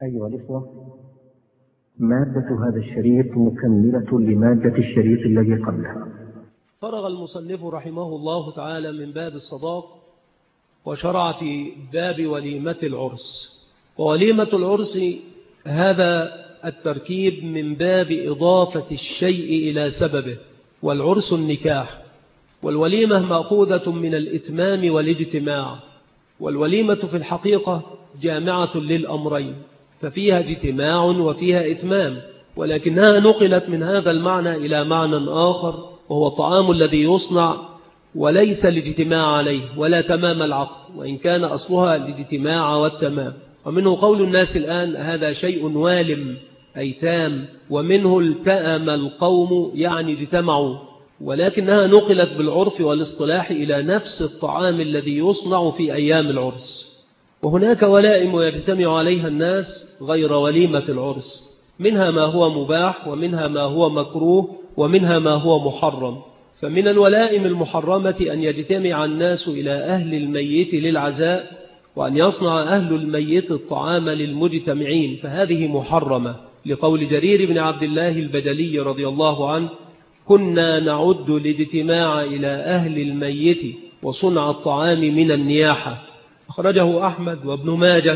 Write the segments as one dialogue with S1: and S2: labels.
S1: أيها الإخوة، مادة هذا الشريط مكملة لمادة الشريط الذي قبلها.
S2: فرغ المصنف رحمه الله تعالى من باب الصداق وشرع في باب وليمة العرس. ووليمة العرس هذا التركيب من باب إضافة الشيء إلى سببه، والعرس النكاح، والوليمة مأخوذة من الإتمام والاجتماع. والوليمة في الحقيقة جامعة للأمرين، ففيها اجتماع وفيها إتمام، ولكنها نقلت من هذا المعنى إلى معنى آخر، وهو الطعام الذي يصنع وليس الاجتماع عليه ولا تمام العقد، وإن كان أصلها الاجتماع والتمام. ومنه قول الناس الآن هذا شيء والم أي تام، ومنه التأم القوم يعني اجتمعوا، ولكنها نقلت بالعرف والاصطلاح إلى نفس الطعام الذي يصنع في أيام العرس. وهناك ولائم يجتمع عليها الناس غير وليمة العرس، منها ما هو مباح ومنها ما هو مكروه ومنها ما هو محرم. فمن الولائم المحرمة أن يجتمع الناس إلى أهل الميت للعزاء، وأن يصنع أهل الميت الطعام للمجتمعين، فهذه محرمة، لقول جرير بن عبد الله البجلي رضي الله عنه: كنا نعد الاجتماع إلى أهل الميت وصنع الطعام من النياحة. أخرجه أحمد وابن ماجه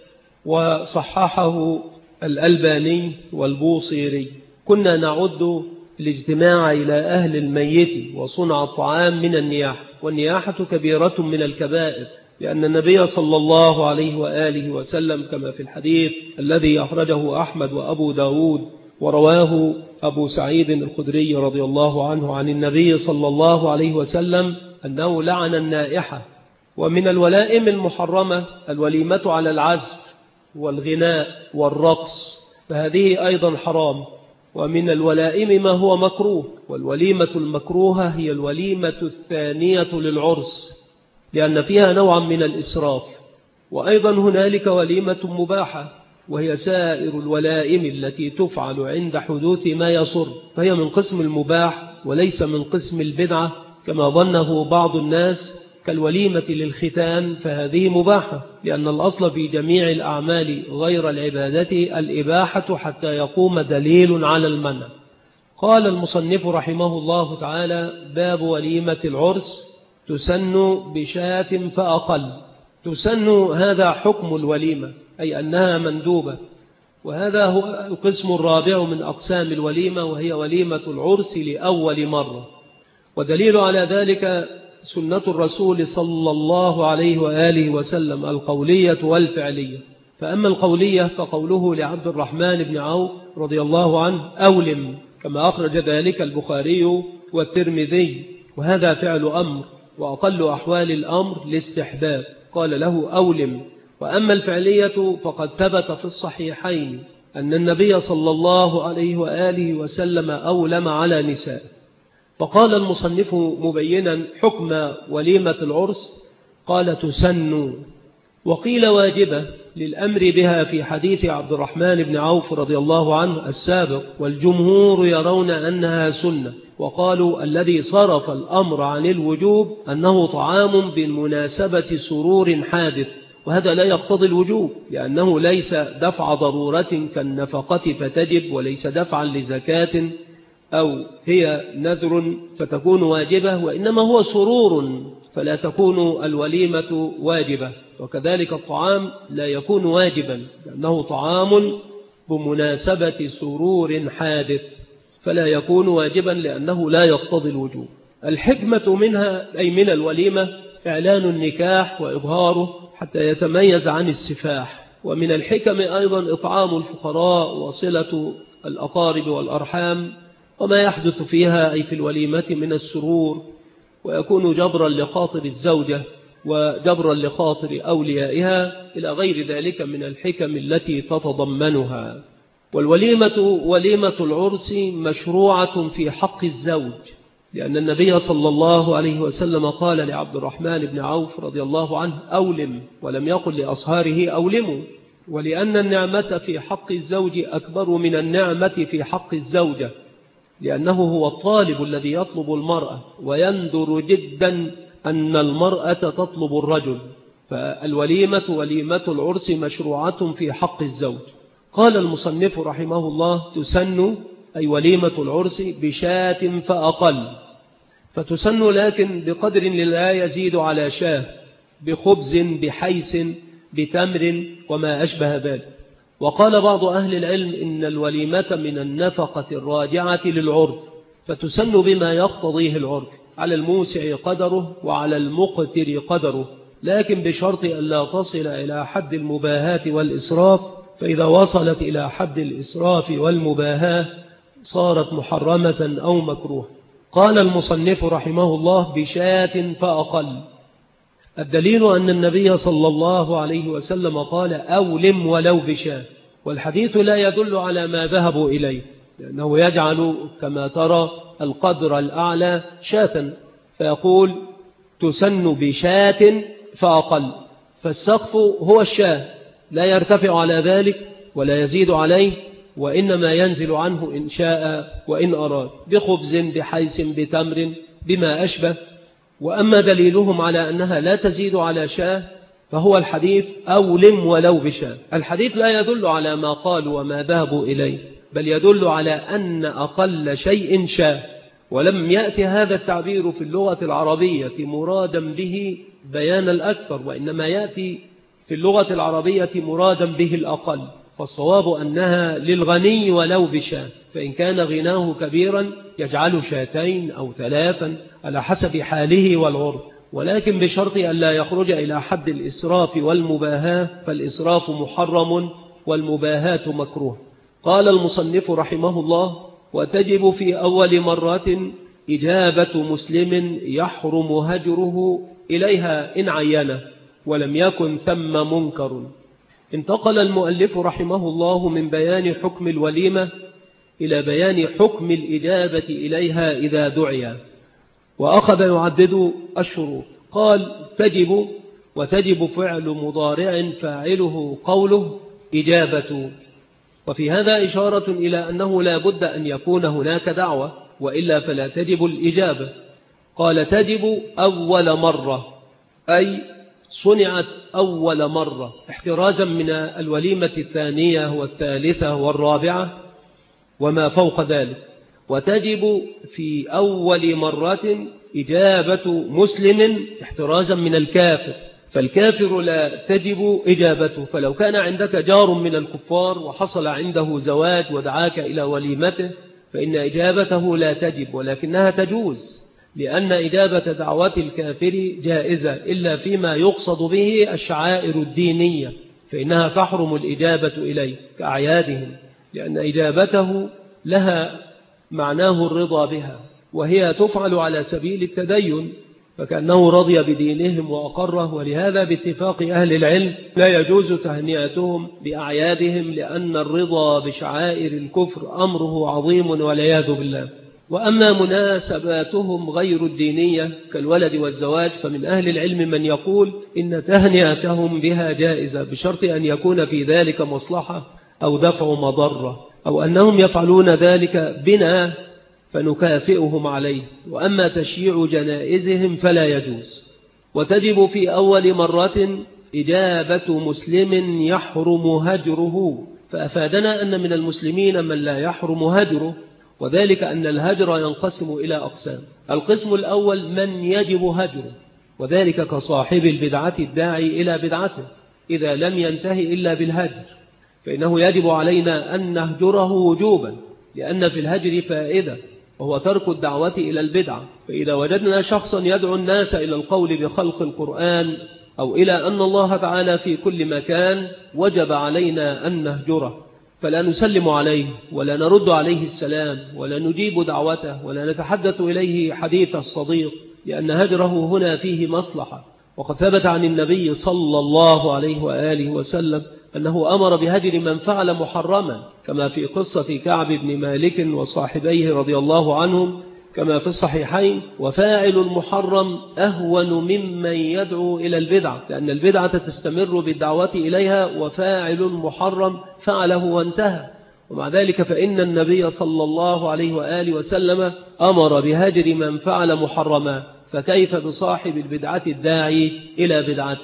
S2: وصححه الألباني والبوصيري. كنا نعد الاجتماع إلى أهل الميت وصنع الطعام من النياحة، والنياحة كبيرة من الكبائر، لأن النبي صلى الله عليه وآله وسلم كما في الحديث الذي أخرجه أحمد وأبو داود ورواه أبو سعيد الخدري رضي الله عنه عن النبي صلى الله عليه وسلم أنه لعن النائحة. ومن الولائم المحرمة الوليمة على العزف والغناء والرقص، فهذه أيضا حرام. ومن الولائم ما هو مكروه، والوليمة المكروهة هي الوليمة الثانية للعرس، لأن فيها نوعا من الإسراف. وأيضا هنالك وليمة مباحة، وهي سائر الولائم التي تفعل عند حدوث ما يصر، فهي من قسم المباح وليس من قسم البدعة كما ظنه بعض الناس، كالوليمة للختان، فهذه مباحة، لأن الأصل في جميع الأعمال غير العبادة الإباحة حتى يقوم دليل على المنع. قال المصنف رحمه الله تعالى: باب وليمة العرس. تسن بشاة فأقل. تسن هذا حكم الوليمة، أي أنها مندوبة، وهذا هو القسم الرابع من أقسام الوليمة، وهي وليمة العرس لأول مرة. ودليل على ذلك سنة الرسول صلى الله عليه وآله وسلم القولية والفعلية. فأما القولية فقوله لعبد الرحمن بن عوف رضي الله عنه: أولم، كما أخرج ذلك البخاري والترمذي، وهذا فعل أمر، وأقل أحوال الأمر الاستحباب، قال له أولم. وأما الفعلية فقد ثبت في الصحيحين أن النبي صلى الله عليه وآله وسلم أولم على نساء. فقال المصنف مبينا حكم وليمة العرس، قال: تسن، وقيل واجبة للأمر بها في حديث عبد الرحمن بن عوف رضي الله عنه السابق، والجمهور يرون أنها سنة، وقالوا الذي صرف الأمر عن الوجوب أنه طعام بالمناسبة سرور حادث، وهذا لا يقتضي الوجوب، لأنه ليس دفع ضرورة كالنفقة فتجب، وليس دفعا لزكاة أو هي نذر فتكون واجبة، وإنما هو سرور فلا تكون الوليمة واجبة. وكذلك الطعام لا يكون واجبا، لأنه طعام بمناسبة سرور حادث، فلا يكون واجبا لأنه لا يقتضي الوجوب. الحكمة منها أي من الوليمة إعلان النكاح وإظهاره حتى يتميز عن السفاح. ومن الحكم أيضا إطعام الفقراء وصلة الأقارب والأرحام، وما يحدث فيها أي في الوليمة من السرور، ويكون جبرا لخاطر الزوجة وجبرا لخاطر أوليائها إلى غير ذلك من الحكم التي تتضمنها. والوليمة وليمة العرس مشروعة في حق الزوج، لأن النبي صلى الله عليه وسلم قال لعبد الرحمن بن عوف رضي الله عنه: أولم، ولم يقل لأصهاره أولموا، ولأن النعمة في حق الزوج أكبر من النعمة في حق الزوجة، لأنه هو الطالب الذي يطلب المرأة، ويندر جدا أن المرأة تطلب الرجل، فالوليمة وليمة العرس مشروعة في حق الزوج. قال المصنف رحمه الله: تسن أي وليمة العرس بشاة فأقل، فتسن لكن بقدر لا يزيد على شاه، بخبز بحيث بتمر وما أشبه ذلك. وقال بعض أهل العلم إن الوليمة من النفقة الراجعة للعرف، فتسن بما يقتضيه العرف، على الموسع قدره وعلى المقتر قدره، لكن بشرط أن لا تصل إلى حد المباهاة والإسراف، فإذا وصلت إلى حد الإسراف والمباهاة صارت محرمة أو مكروه. قال المصنف رحمه الله: بشاة فأقل. الدليل أن النبي صلى الله عليه وسلم قال: أولم ولو بشاة، والحديث لا يدل على ما ذهبوا إليه، لأنه يجعل كما ترى القدر الأعلى شاة، فيقول تسن بشاة فأقل، فالسقف هو الشاة، لا يرتفع على ذلك ولا يزيد عليه، وإنما ينزل عنه إن شاء وإن أراد، بخبز بحيث بتمر بما أشبه. وأما دليلهم على أنها لا تزيد على شاة فهو الحديث: أولم ولو بشاة. الحديث لا يدل على ما قالوا وما ذهبوا إليه، بل يدل على أن أقل شيء شاة، ولم يأتي هذا التعبير في اللغة العربية مرادا به بيان الأكثر، وإنما يأتي في اللغة العربية مرادا به الأقل، فالصواب أنها للغني ولو بشاة، فإن كان غناه كبيرا يجعل شاتين أو ثلاثا على حسب حاله والعرف، ولكن بشرط أن لا يخرج إلى حد الإسراف والمباهاة، فالإسراف محرم والمباهاة مكروه. قال المصنف رحمه الله: وتجب في أول مرة إجابة مسلم يحرم هجره إليها إن عينه ولم يكن ثم منكر. انتقل المؤلف رحمه الله من بيان حكم الوليمة إلى بيان حكم الإجابة إليها إذا دعي، وأخذ يعدد الشروط. قال: تجب، وتجب فعل مضارع فاعله قوله إجابة، وفي هذا إشارة إلى أنه لا بد أن يكون هناك دعوة، وإلا فلا تجب الإجابة. قال: تجب أول مرة، أي صنعت أول مرة، احترازا من الوليمة الثانية والثالثة والرابعة وما فوق ذلك. وتجب في أول مرة إجابة مسلم احترازا من الكافر، فالكافر لا تجب إجابته، فلو كان عندك جار من الكفار وحصل عنده زواج ودعاك إلى وليمته فإن إجابته لا تجب، ولكنها تجوز، لأن إجابة دعوة الكافر جائزة إلا فيما يقصد به الشعائر الدينية، فإنها تحرم الإجابة إليه كأعيادهم، لأن إجابته لها معناه الرضا بها، وهي تفعل على سبيل التدين، فكأنه رضي بدينهم وأقره. ولهذا باتفاق أهل العلم لا يجوز تهنئتهم بأعيادهم، لأن الرضا بشعائر الكفر أمره عظيم والعياذ بالله. وأما مناسباتهم غير الدينية كالولد والزواج فمن أهل العلم من يقول إن تهنئتهم بها جائزة، بشرط أن يكون في ذلك مصلحة أو دفع مضرة، أو أنهم يفعلون ذلك بنا فنكافئهم عليه. وأما تشييع جنائزهم فلا يجوز. وتجب في أول مرة إجابة مسلم يحرم هجره، فأفادنا أن من المسلمين من لا يحرم هجره، وذلك أن الهجر ينقسم إلى أقسام. القسم الأول من يجب هجره، وذلك كصاحب البدعة الداعي إلى بدعته، إذا لم ينتهي إلا بالهجر فإنه يجب علينا أن نهجره وجوبا، لأن في الهجر فائدة وهو ترك الدعوة إلى البدعة. فإذا وجدنا شخصا يدعو الناس إلى القول بخلق القرآن أو إلى أن الله تعالى في كل مكان وجب علينا أن نهجره، فلا نسلم عليه ولا نرد عليه السلام ولا نجيب دعوته ولا نتحدث إليه حديث الصديق، لأن هجره هنا فيه مصلحة. وقد ثبت عن النبي صلى الله عليه وآله وسلم أنه أمر بهجر من فعل محرما، كما في قصة كعب بن مالك وصاحبيه رضي الله عنهم كما في الصحيحين: وفاعل المحرم أهون ممن يدعو إلى البدعة، لأن البدعة تستمر بالدعوة إليها، وفاعل محرم فعله وانتهى. ومع ذلك فإن النبي صلى الله عليه وآله وسلم أمر بهجر من فعل محرما، فكيف بصاحب البدعة الداعي إلى بدعته؟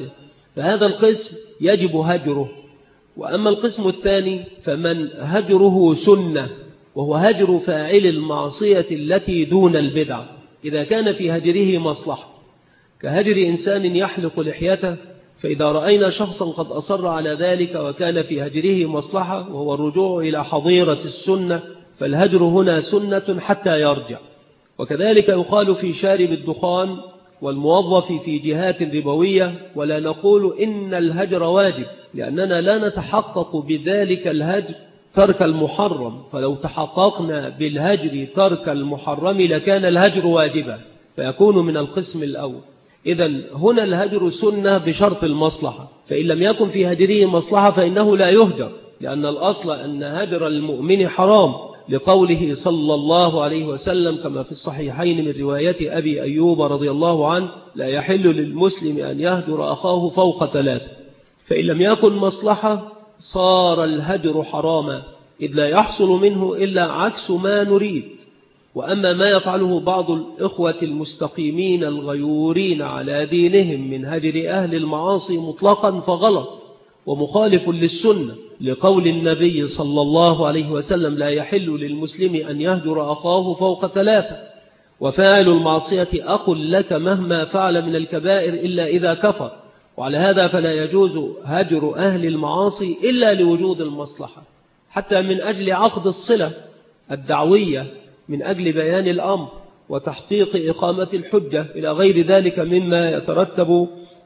S2: فهذا القسم يجب هجره. وأما القسم الثاني فمن هجره سنة، وهو هجر فاعل المعصية التي دون البدع، إذا كان في هجره مصلحة، كهجر إنسان يحلق لحيته، فإذا رأينا شخصا قد أصر على ذلك وكان في هجره مصلحة وهو الرجوع إلى حظيرة السنة، فالهجر هنا سنة حتى يرجع. وكذلك يقال في شارب الدخان والموظف في جهات ربوية، ولا نقول إن الهجر واجب، لأننا لا نتحقق بذلك الهجر ترك المحرم، فلو تحققنا بالهجر ترك المحرم لكان الهجر واجبا فيكون من القسم الأول. إذن هنا الهجر سنة بشرط المصلحة، فإن لم يكن في هجره مصلحة فإنه لا يهجر، لأن الأصل أن هجر المؤمن حرام، لقوله صلى الله عليه وسلم كما في الصحيحين من رواية أبي أيوب رضي الله عنه: لا يحل للمسلم أن يهجر أخاه فوق 3. فإن لم يكن مصلحة صار الهجر حراما، إذ لا يحصل منه إلا عكس ما نريد. وأما ما يفعله بعض الإخوة المستقيمين الغيورين على دينهم من هجر أهل المعاصي مطلقا فغلط ومخالف للسنة، لقول النبي صلى الله عليه وسلم: لا يحل للمسلم أن يهجر أخاه فوق 3. وفاعل المعصية أقل لك مهما فعل من الكبائر إلا إذا كفر. وعلى هذا فلا يجوز هجر أهل المعاصي إلا لوجود المصلحة، حتى من أجل عقد الصلة الدعوية، من أجل بيان الأمر وتحقيق إقامة الحجة إلى غير ذلك مما يترتب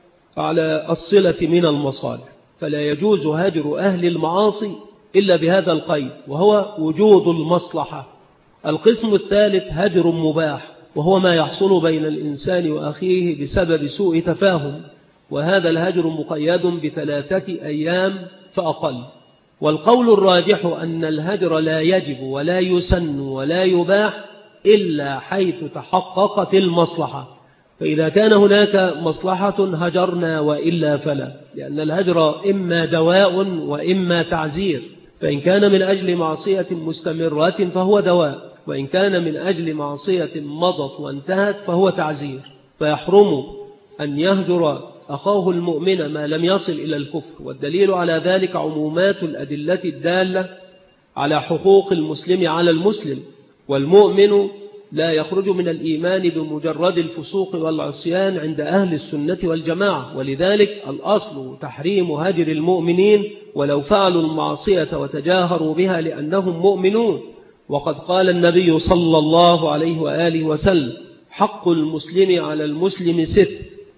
S2: على الصلة من المصالح. فلا يجوز هجر أهل المعاصي إلا بهذا القيد، وهو وجود المصلحة. القسم الثالث هجر مباح، وهو ما يحصل بين الإنسان وأخيه بسبب سوء تفاهم، وهذا الهجر مقيد ب3 أيام فأقل. والقول الراجح أن الهجر لا يجب ولا يسن ولا يباح إلا حيث تحققت المصلحة، فإذا كان هناك مصلحة هجرنا وإلا فلا، لأن الهجر إما دواء وإما تعزير، فإن كان من أجل معصية مستمرة فهو دواء، وإن كان من أجل معصية مضت وانتهت فهو تعزير. فيحرم أن يهجر أخاه المؤمن ما لم يصل إلى الكفر، والدليل على ذلك عمومات الأدلة الدالة على حقوق المسلم على المسلم، والمؤمن لا يخرج من الإيمان بمجرد الفسوق والعصيان عند أهل السنة والجماعة، ولذلك الأصل تحريم هجر المؤمنين ولو فعلوا المعصية وتجاهروا بها لأنهم مؤمنون. وقد قال النبي صلى الله عليه وآله وسلم: حق المسلم على المسلم 6،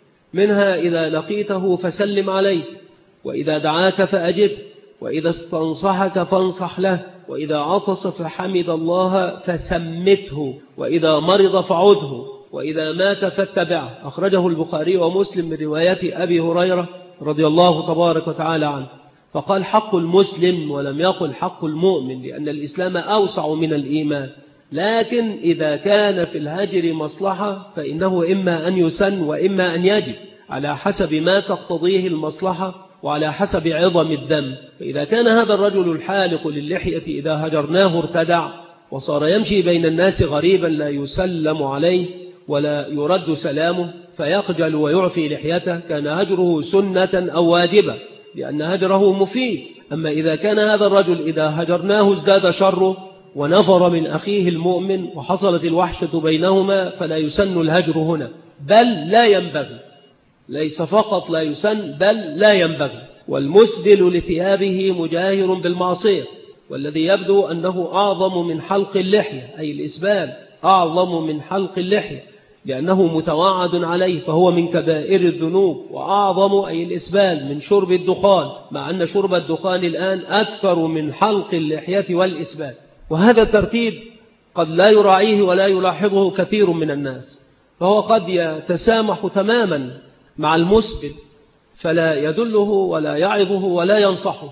S2: منها إذا لقيته فسلم عليه، وإذا دعاك فأجب، وإذا استنصحك فانصح له، وإذا عطس فحمد الله فسمته، وإذا مرض فعده، وإذا مات فاتبعه. أخرجه البخاري ومسلم من رواية أبي هريرة رضي الله تبارك وتعالى عنه. فقال حق المسلم ولم يقل حق المؤمن، لأن الإسلام أوسع من الإيمان. لكن إذا كان في الهجر مصلحة فإنه إما أن يسن وإما أن يجب، على حسب ما تقتضيه المصلحة وعلى حسب عظم الذنب. فإذا كان هذا الرجل الحالق للحية إذا هجرناه ارتدع وصار يمشي بين الناس غريبا لا يسلم عليه ولا يرد سلامه فيخجل ويعفي لحيته، كان هجره سنة أو واجبة، لأن هجره مفيد. أما إذا كان هذا الرجل إذا هجرناه ازداد شره ونفر من أخيه المؤمن وحصلت الوحشة بينهما، فلا يسن الهجر هنا، بل لا ينبغي. ليس فقط لا يسن بل لا ينبغي. والمسبل لثيابه مجاهر بالمعصية، والذي يبدو أنه أعظم من حلق اللحية، أي الإسبال أعظم من حلق اللحية لأنه متوعد عليه، فهو من كبائر الذنوب، وأعظم أي الإسبال من شرب الدخان، مع أن شرب الدخان الآن أكثر من حلق اللحية والإسبال. وهذا الترتيب قد لا يراعيه ولا يلاحظه كثير من الناس، فهو قد يتسامح تماما مع المسبل فلا يدله ولا يعظه ولا ينصحه،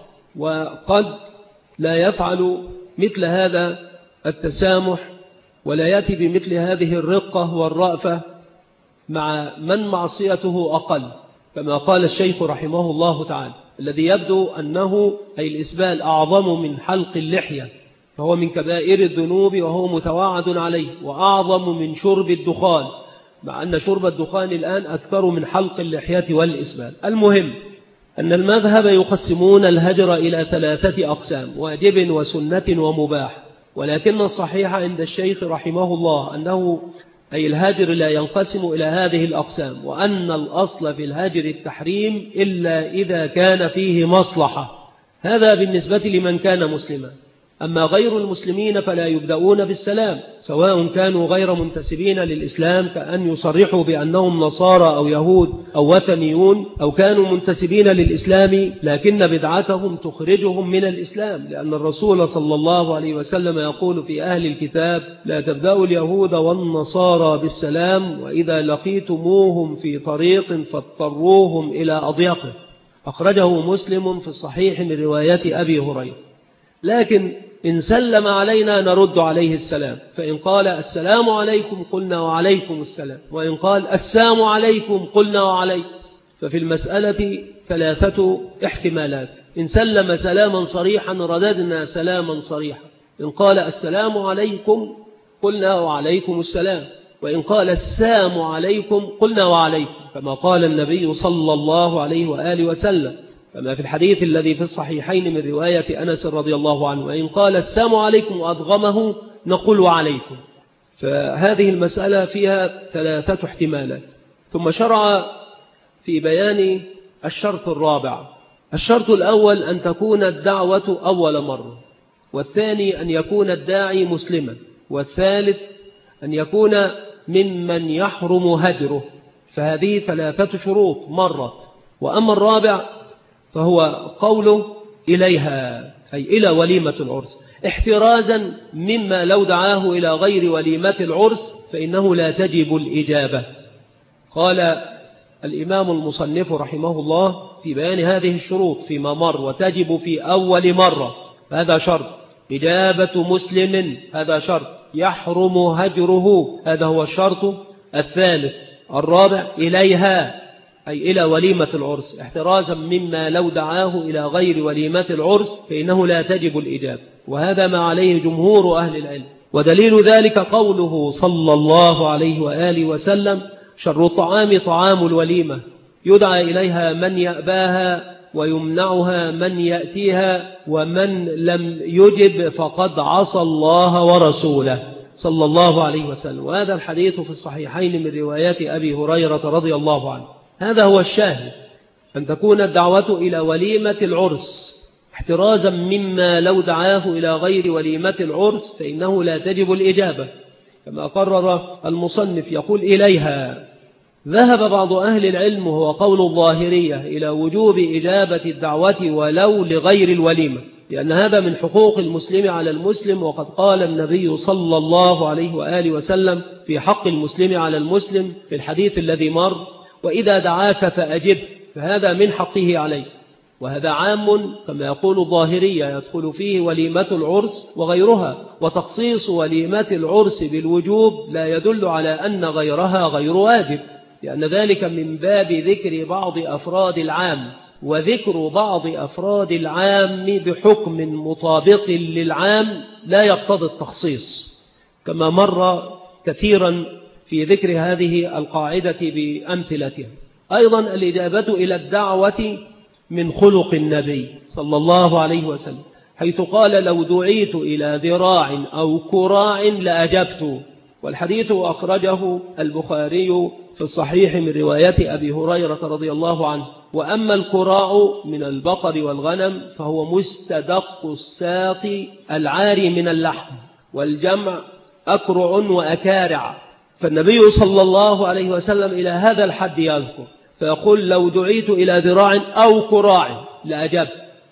S2: وقد لا يفعل مثل هذا التسامح ولا يأتي بمثل هذه الرقة والرأفة مع من معصيته أقل، كما قال الشيخ رحمه الله تعالى: الذي يبدو أنه أي الإسبال أعظم من حلق اللحية فهو من كبائر الذنوب وهو متوعد عليه، وأعظم من شرب الدخان مع أن شرب الدخان الآن أكثر من حلق اللحية والإسبال. المهم أن المذهب يقسمون الهجر إلى 3 أقسام: واجب وسنة ومباح. ولكن الصحيح عند الشيخ رحمه الله أنه أي الهجر لا ينقسم إلى هذه الأقسام، وأن الأصل في الهجر التحريم إلا إذا كان فيه مصلحة. هذا بالنسبة لمن كان مسلما. أما غير المسلمين فلا يبدأون بالسلام، سواء كانوا غير منتسبين للإسلام كأن يصرحوا بأنهم نصارى أو يهود أو وثنيون، أو كانوا منتسبين للإسلام لكن بدعتهم تخرجهم من الإسلام، لأن الرسول صلى الله عليه وسلم يقول في أهل الكتاب: لا تبدأوا اليهود والنصارى بالسلام، وإذا لقيتموهم في طريق فاضطروهم إلى أضيقه. أخرجه مسلم في الصحيح من رواية أبي هريرة. لكن إن سلم علينا نرد عليه السلام، فإن قال السلام عليكم قلنا وعليكم السلام، وإن قال السلام عليكم قلنا وعليكم. ففي المسألة 3 احتمالات: إن سلم سلاما صريحا رددنا سلاما صريحا، إن قال السلام عليكم قلنا وعليكم السلام، وإن قال السلام عليكم قلنا وعليكم، كما قال النبي صلى الله عليه وآله وسلم كما في الحديث الذي في الصحيحين من رواية أنس رضي الله عنه: وإن قال السلام عليكم وأضغمه نقول وعليكم. فهذه المسألة فيها 3 احتمالات. ثم شرع في بيان الشرط الرابع. الشرط الأول أن تكون الدعوة أول مرة، والثاني أن يكون الداعي مسلما، والثالث أن يكون ممن يحرم هجره. فهذه 3 شروط مرت. وأما الرابع فهو قوله إليها، أي إلى وليمة العرس، احترازا مما لو دعاه إلى غير وليمة العرس فإنه لا تجب الإجابة. قال الإمام المصنف رحمه الله في بيان هذه الشروط فيما مر: وتجب في أول مرة، هذا شرط. إجابة مسلم، هذا شرط. يحرم هجره، هذا هو الشرط الثالث. الرابع إليها، أي إلى وليمة العرس، احترازا مما لو دعاه إلى غير وليمة العرس فإنه لا تجب الإجابة. وهذا ما عليه جمهور أهل العلم. ودليل ذلك قوله صلى الله عليه وآله وسلم: شر الطعام طعام الوليمة، يدعى إليها من يأباها ويمنعها من يأتيها، ومن لم يجب فقد عصى الله ورسوله صلى الله عليه وسلم. وهذا الحديث في الصحيحين من رواية أبي هريرة رضي الله عنه. هذا هو الشاهد، أن تكون الدعوة إلى وليمة العرس احترازا مما لو دعاه إلى غير وليمة العرس فإنه لا تجب الإجابة، كما قرر المصنف يقول إليها. ذهب بعض أهل العلم وهو قول الظاهرية إلى وجوب إجابة الدعوة ولو لغير الوليمة، لأن هذا من حقوق المسلم على المسلم. وقد قال النبي صلى الله عليه وآله وسلم في حق المسلم على المسلم في الحديث الذي مر: وإذا دعاك فأجب، فهذا من حقه عليه. وهذا عام كما يقول الظاهرية، يدخل فيه وليمة العرس وغيرها. وتخصيص وليمة العرس بالوجوب لا يدل على أن غيرها غير واجب، لأن ذلك من باب ذكر بعض أفراد العام، وذكر بعض أفراد العام بحكم مطابق للعام لا يقتضي التخصيص، كما مر كثيرا في ذكر هذه القاعدة بأمثلتها. أيضا الإجابة إلى الدعوة من خلق النبي صلى الله عليه وسلم، حيث قال: لو دعيت إلى ذراع أو كراع لأجبت. والحديث أخرجه البخاري في الصحيح من رواية أبي هريرة رضي الله عنه. وأما الكراع من البقر والغنم فهو مستدق الساق العاري من اللحم، والجمع أكرع وأكارع. فالنبي صلى الله عليه وسلم إلى هذا الحد يذكر، فيقول: لو دعيت إلى ذراع أو كراع لأجبت.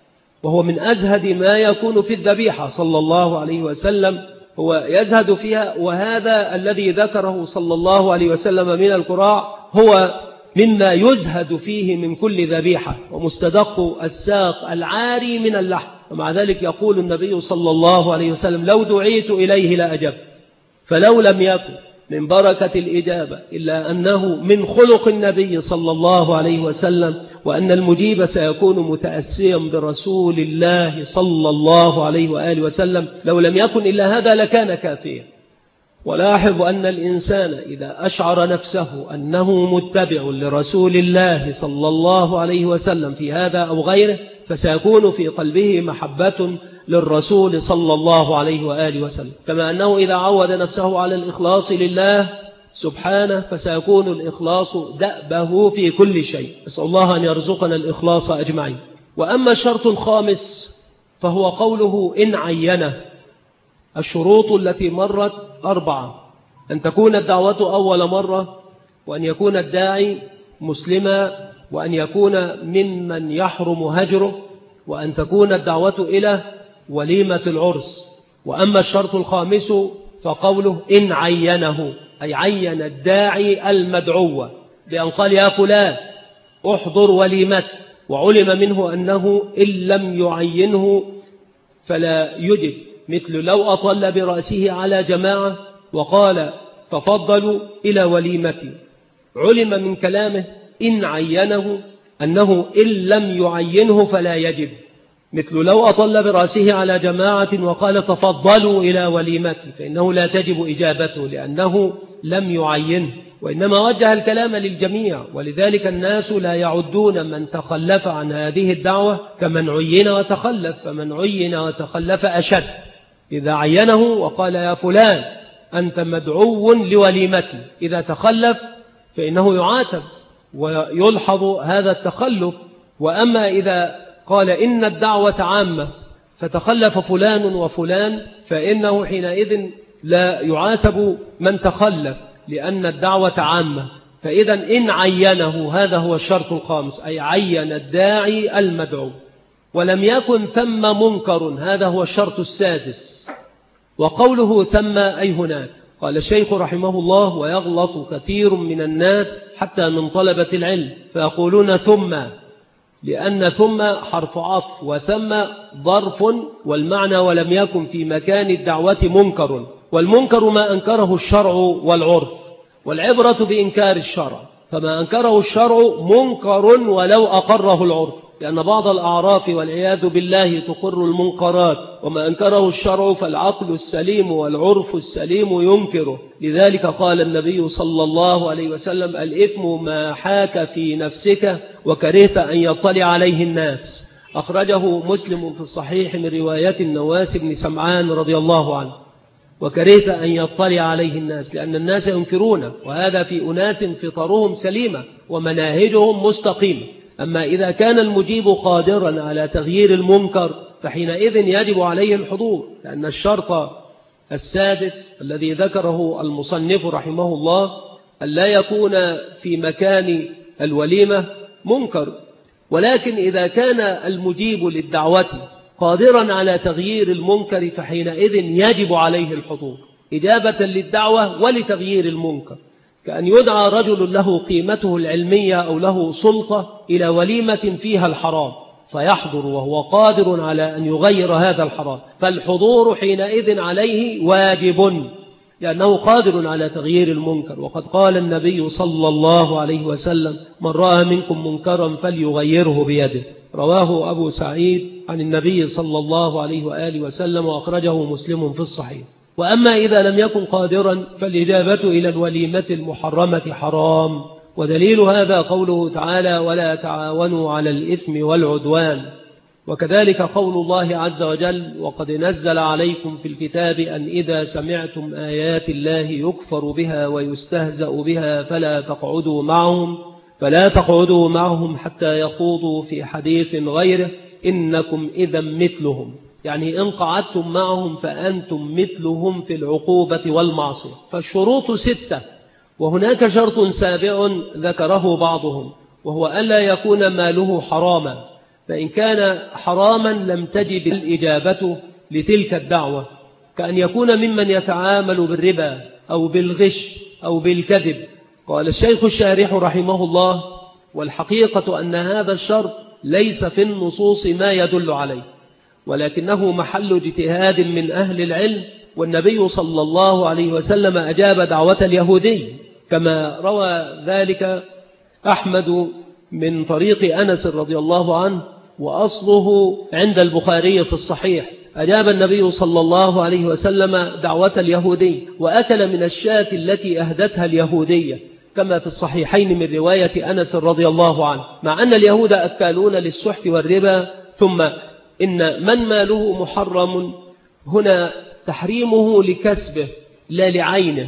S2: وهو من أزهد ما يكون في الذبيحة صلى الله عليه وسلم، هو يزهد فيها. وهذا الذي ذكره صلى الله عليه وسلم من الكراع هو مما يزهد فيه من كل ذبيحة، ومستدق الساق العاري من اللحم. ومع ذلك يقول النبي صلى الله عليه وسلم: لو دعيت إليه لأجبت. فلو لم يكن من بركة الإجابة إلا أنه من خلق النبي صلى الله عليه وسلم، وأن المجيب سيكون متأسيا برسول الله صلى الله عليه وآله وسلم، لو لم يكن إلا هذا لكان كافيا. ولاحظ أن الإنسان إذا أشعر نفسه أنه متبع لرسول الله صلى الله عليه وسلم في هذا أو غيره، فسيكون في قلبه محبة للرسول صلى الله عليه وآله وسلم، كما أنه إذا عود نفسه على الإخلاص لله سبحانه فسيكون الإخلاص دأبه في كل شيء. أسأل الله أن يرزقنا الإخلاص أجمعين. وأما الشرط الخامس فهو قوله إن عينه. الشروط التي مرت 4: أن تكون الدعوة أول مرة، وأن يكون الداعي مسلما، وأن يكون ممن يحرم هجره، وأن تكون الدعوة إلى وليمة العرس. وأما الشرط الخامس فقوله إن عينه، أي عين الداعي المدعو بأن قال يا فلان احضر وليمته، وعلم منه أنه إن لم يعينه فلا يجب، مثل لو أطل برأسه على جماعة وقال تفضلوا إلى وليمتي، علم من كلامه إن عينه أنه إن لم يعينه فلا يجب، مثل لو أطل برأسه على جماعة وقال تفضلوا إلى وليمتي، فإنه لا تجب إجابته لأنه لم يعينه، وإنما وجه الكلام للجميع. ولذلك الناس لا يعدون من تخلف عن هذه الدعوة كمن عين وتخلف، فمن عين وتخلف أشد. إذا عينه وقال يا فلان أنت مدعو لوليمتي، إذا تخلف فإنه يعاتب ويلحظ هذا التخلف. وأما إذا قال إن الدعوة عامة فتخلف فلان وفلان فإنه حينئذ لا يعاتب من تخلف لأن الدعوة عامة. فإذا إن عينه هذا هو الشرط الخامس، أي عين الداعي المدعو. ولم يكن ثم منكر، هذا هو الشرط السادس. وقوله ثم أي هناك. قال الشيخ رحمه الله ويغلط كثير من الناس حتى من طلبة العلم فيقولون ثم، لأن ثم حرف عطف وثم ظرف، والمعنى ولم يكن في مكان الدعوة منكر، والمنكر ما أنكره الشرع والعرف، والعبرة بإنكار الشرع، فما أنكره الشرع منكر ولو أقره العرف، لأن بعض الأعراف والعياذ بالله تقر المنكرات، وما أنكره الشرع فالعقل السليم والعرف السليم ينكره. لذلك قال النبي صلى الله عليه وسلم الإثم ما حاك في نفسك وكرهت أن يطلع عليه الناس. أخرجه مسلم في الصحيح من رواية النواس بن سمعان رضي الله عنه. وكرهت أن يطلع عليه الناس، لأن الناس ينكرونه، وهذا في أناس فطرهم سليمة ومناهجهم مستقيمة. أما إذا كان المجيب قادرا على تغيير المنكر فحينئذ يجب عليه الحضور، لأن الشرط السادس الذي ذكره المصنف رحمه الله أن لا يكون في مكان الوليمة منكر. ولكن إذا كان المجيب للدعوة قادرا على تغيير المنكر فحينئذ يجب عليه الحضور إجابة للدعوة ولتغيير المنكر، كأن يدعى رجل له قيمته العلمية أو له سلطة إلى وليمة فيها الحرام فيحضر وهو قادر على أن يغير هذا الحرام، فالحضور حينئذ عليه واجب لأنه قادر على تغيير المنكر. وقد قال النبي صلى الله عليه وسلم من رأى منكم منكرا فليغيره بيده، رواه أبو سعيد عن النبي صلى الله عليه وآله وسلم، وأخرجه مسلم في الصحيح. وأما إذا لم يكن قادرا فالإجابة إلى الوليمة المحرمة حرام، ودليل هذا قوله تعالى ولا تعاونوا على الإثم والعدوان. وكذلك قول الله عز وجل وقد نزل عليكم في الكتاب أن إذا سمعتم آيات الله يكفر بها ويستهزأ بها فلا تقعدوا معهم حتى يخوضوا في حديث غيره إنكم إذا مثلهم، يعني إن قعدتم معهم فأنتم مثلهم في العقوبة والمعصية. فالشروط 6، وهناك شرط سابع ذكره بعضهم وهو ألا يكون ماله حراما، فإن كان حراما لم تجب الإجابة لتلك الدعوة، كأن يكون ممن يتعامل بالربا أو بالغش أو بالكذب. قال الشيخ الشارح رحمه الله والحقيقة أن هذا الشرط ليس في النصوص ما يدل عليه، ولكنه محل اجتهاد من أهل العلم، والنبي صلى الله عليه وسلم أجاب دعوة اليهودي كما روى ذلك أحمد من طريق أنس رضي الله عنه، وأصله عند البخاري في الصحيح أجاب النبي صلى الله عليه وسلم دعوة اليهودي وأكل من الشاة التي أهدتها اليهودية كما في الصحيحين من رواية أنس رضي الله عنه، مع أن اليهود أكالون للسحت والربا. ثم إن من ماله محرم هنا تحريمه لكسبه لا لعينه،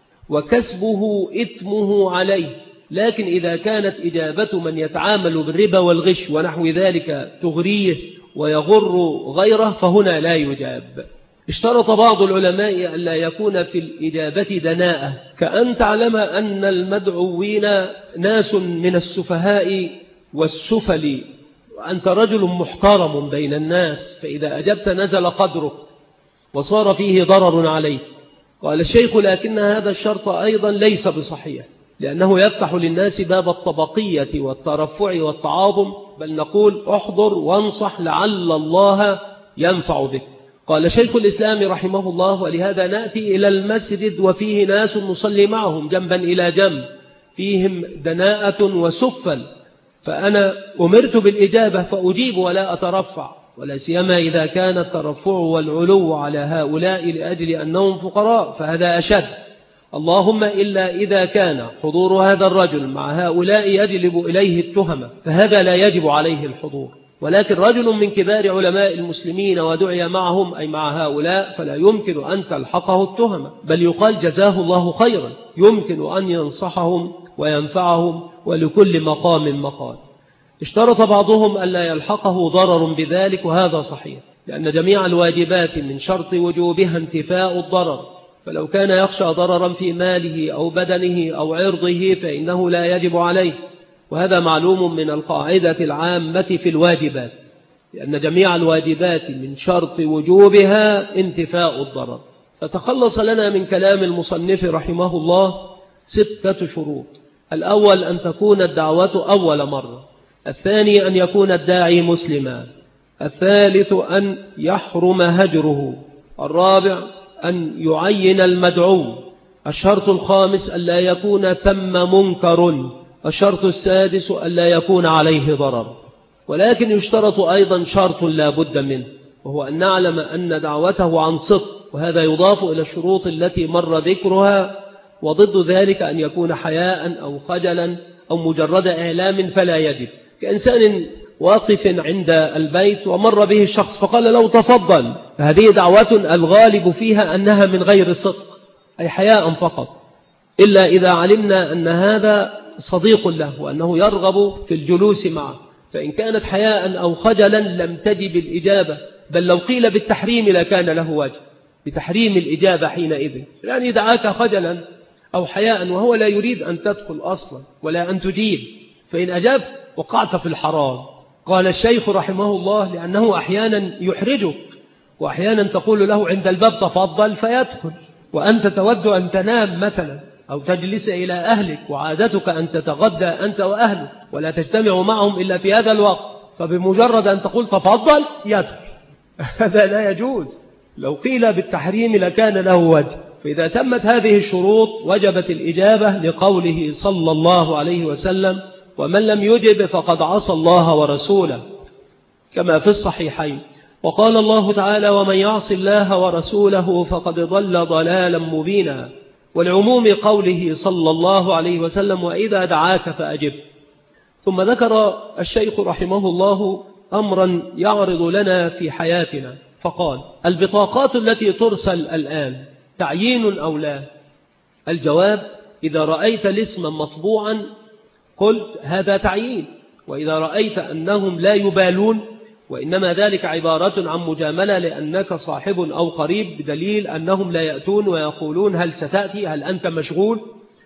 S2: وكسبه إثمه عليه، لكن إذا كانت إجابة من يتعامل بالربا والغش ونحو ذلك تغريه ويغر غيره فهنا لا يجاب. اشترط بعض العلماء أن لا يكون في الإجابة دناءة، كأن تعلم أن المدعوين ناس من السفهاء والسفل، وأنت رجل محترم بين الناس، فإذا أجبت نزل قدرك وصار فيه ضرر عليك. قال الشيخ: لكن هذا الشرط أيضا ليس بصحيح، لأنه يفتح للناس باب الطبقية والترفع والتعاظم، بل نقول احضر وانصح لعل الله ينفع بك. قال شيخ الإسلام رحمه الله: ولهذا نأتي إلى المسجد وفيه ناس نصلي معهم جنبا إلى جنب فيهم دناءة وسفل، فأنا أمرت بالإجابة فأجيب ولا أترفع، ولا سيما إذا كان الترفع والعلو على هؤلاء لأجل أنهم فقراء فهذا أشد. اللهم إلا إذا كان حضور هذا الرجل مع هؤلاء يجلب إليه التهمة فهذا لا يجب عليه الحضور، ولكن رجل من كبار علماء المسلمين ودعي معهم أي مع هؤلاء فلا يمكن أن تلحقه التهمة، بل يقال جزاه الله خيرا، يمكن أن ينصحهم وينفعهم، ولكل مقام مقال. اشترط بعضهم أن لا يلحقه ضرر بذلك، وهذا صحيح، لأن جميع الواجبات من شرط وجوبها انتفاء الضرر، فلو كان يخشى ضررا في ماله أو بدنه أو عرضه فإنه لا يجب عليه، وهذا معلوم من القاعدة العامة في الواجبات، لأن جميع الواجبات من شرط وجوبها انتفاء الضرر. فتخلص لنا من كلام المصنف رحمه الله 6 شروط: الأول أن تكون الدعوة أول مرة، الثاني أن يكون الداعي مسلما، الثالث أن يحرم هجره، الرابع أن يعين المدعو، الشرط الخامس أن لا يكون ثم منكر، الشرط السادس أن لا يكون عليه ضرر. ولكن يشترط أيضا شرط لا بد منه، وهو أن نعلم أن دعوته عن صدق، وهذا يضاف إلى الشروط التي مر ذكرها، وضد ذلك أن يكون حياء أو خجلا أو مجرد إعلام فلا يجب، كإنسان واقف عند البيت ومر به الشخص فقال له تفضل، فهذه دعوة الغالب فيها أنها من غير صدق أي حياء فقط، إلا إذا علمنا أن هذا صديق له وأنه يرغب في الجلوس معه، فإن كانت حياء أو خجلا لم تجب الإجابة، بل لو قيل بالتحريم لكان له وجه بتحريم الإجابة حينئذ، يعني دعاك خجلا أو حياء وهو لا يريد أن تدخل أصلا ولا أن تجيب، فإن أجاب وقعت في الحرام. قال الشيخ رحمه الله: لأنه أحيانا يحرجك، وأحيانا تقول له عند الباب تفضل فيدخل، وأنت تود أن تنام مثلا أو تجلس إلى أهلك، وعادتك أن تتغدى أنت وأهلك ولا تجتمع معهم إلا في هذا الوقت، فبمجرد أن تقول تفضل يدخل، هذا لا يجوز. لو قيل بالتحريم لكان له وجه. فإذا تمت هذه الشروط وجبت الإجابة، لقوله صلى الله عليه وسلم: ومن لم يجب فقد عصى الله ورسوله، كما في الصحيحين. وقال الله تعالى: ومن يعص الله ورسوله فقد ضل ضلالا مبينا، والعموم قوله صلى الله عليه وسلم: وإذا دعاك فأجب. ثم ذكر الشيخ رحمه الله أمرا يعرض لنا في حياتنا، فقال: البطاقات التي ترسل الآن تعيين أو لا؟ الجواب: إذا رأيت الاسم مطبوعا قلت هذا تعيين، وإذا رأيت أنهم لا يبالون وإنما ذلك عبارة عن مجاملة لأنك صاحب أو قريب، بدليل أنهم لا يأتون ويقولون هل ستأتي، هل أنت مشغول،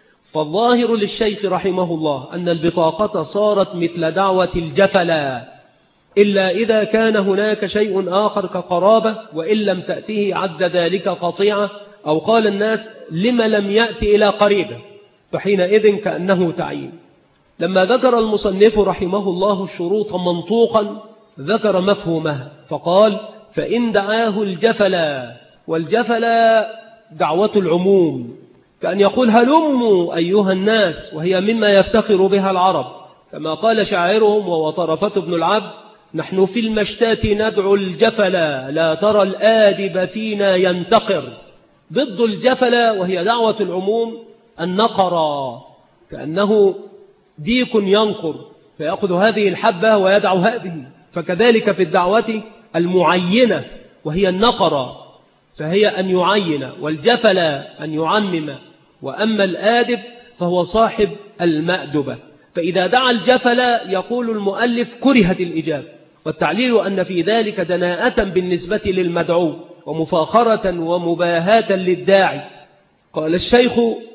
S2: فالظاهر للشيخ رحمه الله أن البطاقة صارت مثل دعوة الجفلا، إلا إذا كان هناك شيء آخر كقرابة، وإن لم تأته عد ذلك قطيعة، أو قال الناس لما لم يأتي إلى قريبه، فحينئذ كأنه تعيين. لما ذكر المصنف رحمه الله الشروط منطوقا ذكر مفهومها، فقال: فإن دعاه الجفلا، والجفلا دعوة العموم، كأن يقول هلموا أيها الناس، وهي مما يفتخر بها العرب، كما قال شاعرهم وهو طرفة بن العبد: نحن في المشتات ندعو الجفلا لا ترى الآدب فينا ينتقر. ضد الجفلا وهي دعوة العموم النقر، كأنه ديك ينقر فيأخذ هذه الحبة ويدعو هذه. فكذلك في الدعوة المعينة وهي النقر، فهي أن يعين، والجفلا أن يعمم، وأما الآدب فهو صاحب المأدبة. فإذا دعا الجفلا يقول المؤلف كرهت الإجابة، والتعليل أن في ذلك دناءة بالنسبة للمدعو ومفاخرة ومباهاة للداعي. قال الشيخ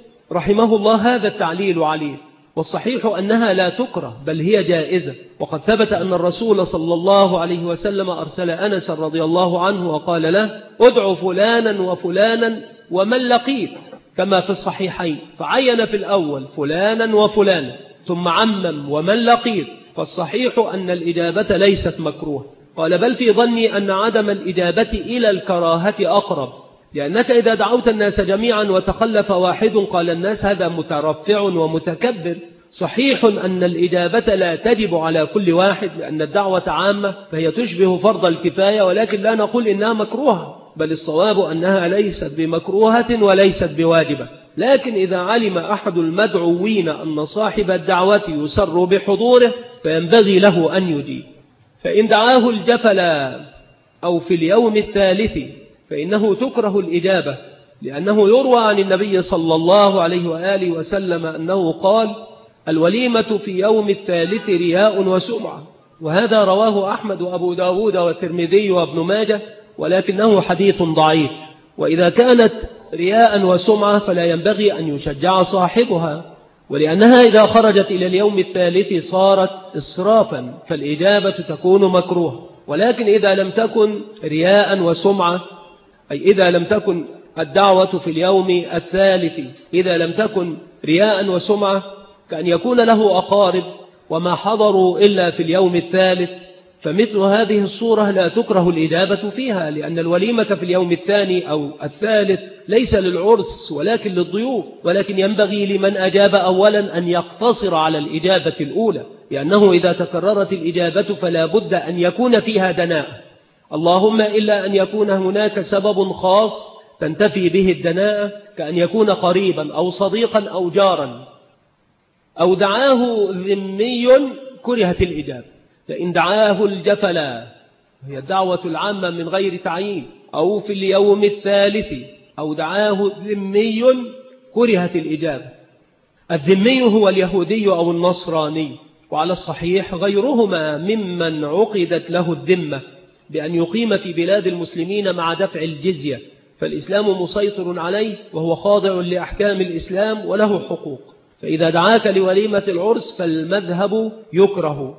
S2: رحمه الله هذا التعليل عليه، والصحيح أنها لا تكره بل هي جائزة. وقد ثبت أن الرسول صلى الله عليه وسلم أرسل أنس رضي الله عنه وقال له ادعو فلانا وفلانا ومن لقيت، كما في الصحيحين، فعين في الأول فلانا وفلانا ثم عمم ومن لقيت. فالصحيح أن الإجابة ليست مكروه. قال بل في ظني أن عدم الإجابة إلى الكراهة أقرب، لأنك إذا دعوت الناس جميعا وتخلف واحد قال الناس هذا مترفع ومتكبر. صحيح أن الإجابة لا تجب على كل واحد لأن الدعوة عامة فهي تشبه فرض الكفاية، ولكن لا نقول إنها مكروهة، بل الصواب أنها ليست بمكروهة وليست بواجبة. لكن إذا علم أحد المدعوين أن صاحب الدعوة يسر بحضوره فينبغي له أن يجيب. فإن دعاه الجفلا أو في اليوم الثالث فإنه تكره الإجابة، لأنه يروى عن النبي صلى الله عليه وآله وسلم أنه قال الوليمة في يوم الثالث رياء وسمعة، وهذا رواه أحمد وأبو داود والترمذي وابن ماجه، ولكنه حديث ضعيف. وإذا كانت رياء وسمعة فلا ينبغي أن يشجع صاحبها، ولأنها إذا خرجت إلى اليوم الثالث صارت إسرافا فالإجابة تكون مكروه. ولكن إذا لم تكن رياء وسمعة، أي إذا لم تكن الدعوة في اليوم الثالث إذا لم تكن رياء وسمعة كأن يكون له أقارب وما حضروا إلا في اليوم الثالث، فمثل هذه الصورة لا تكره الإجابة فيها، لأن الوليمة في اليوم الثاني أو الثالث ليس للعرس ولكن للضيوف. ولكن ينبغي لمن أجاب أولا أن يقتصر على الإجابة الأولى، لأنه إذا تكررت الإجابة فلا بد أن يكون فيها دناء، اللهم إلا أن يكون هناك سبب خاص تنتفي به الدناء، كأن يكون قريبا أو صديقا أو جارا أو دعاه ذمي كرهت الإجابة. فإن دعاه الجفلا هي الدعوة العامة من غير تعيين، أو في اليوم الثالث أو دعاه ذمي كرهت الإجابة. الذمي هو اليهودي أو النصراني، وعلى الصحيح غيرهما ممن عقدت له الذمة بأن يقيم في بلاد المسلمين مع دفع الجزية، فالإسلام مسيطر عليه وهو خاضع لأحكام الإسلام وله حقوق. فإذا دعاك لوليمة العرس فالمذهب يكره،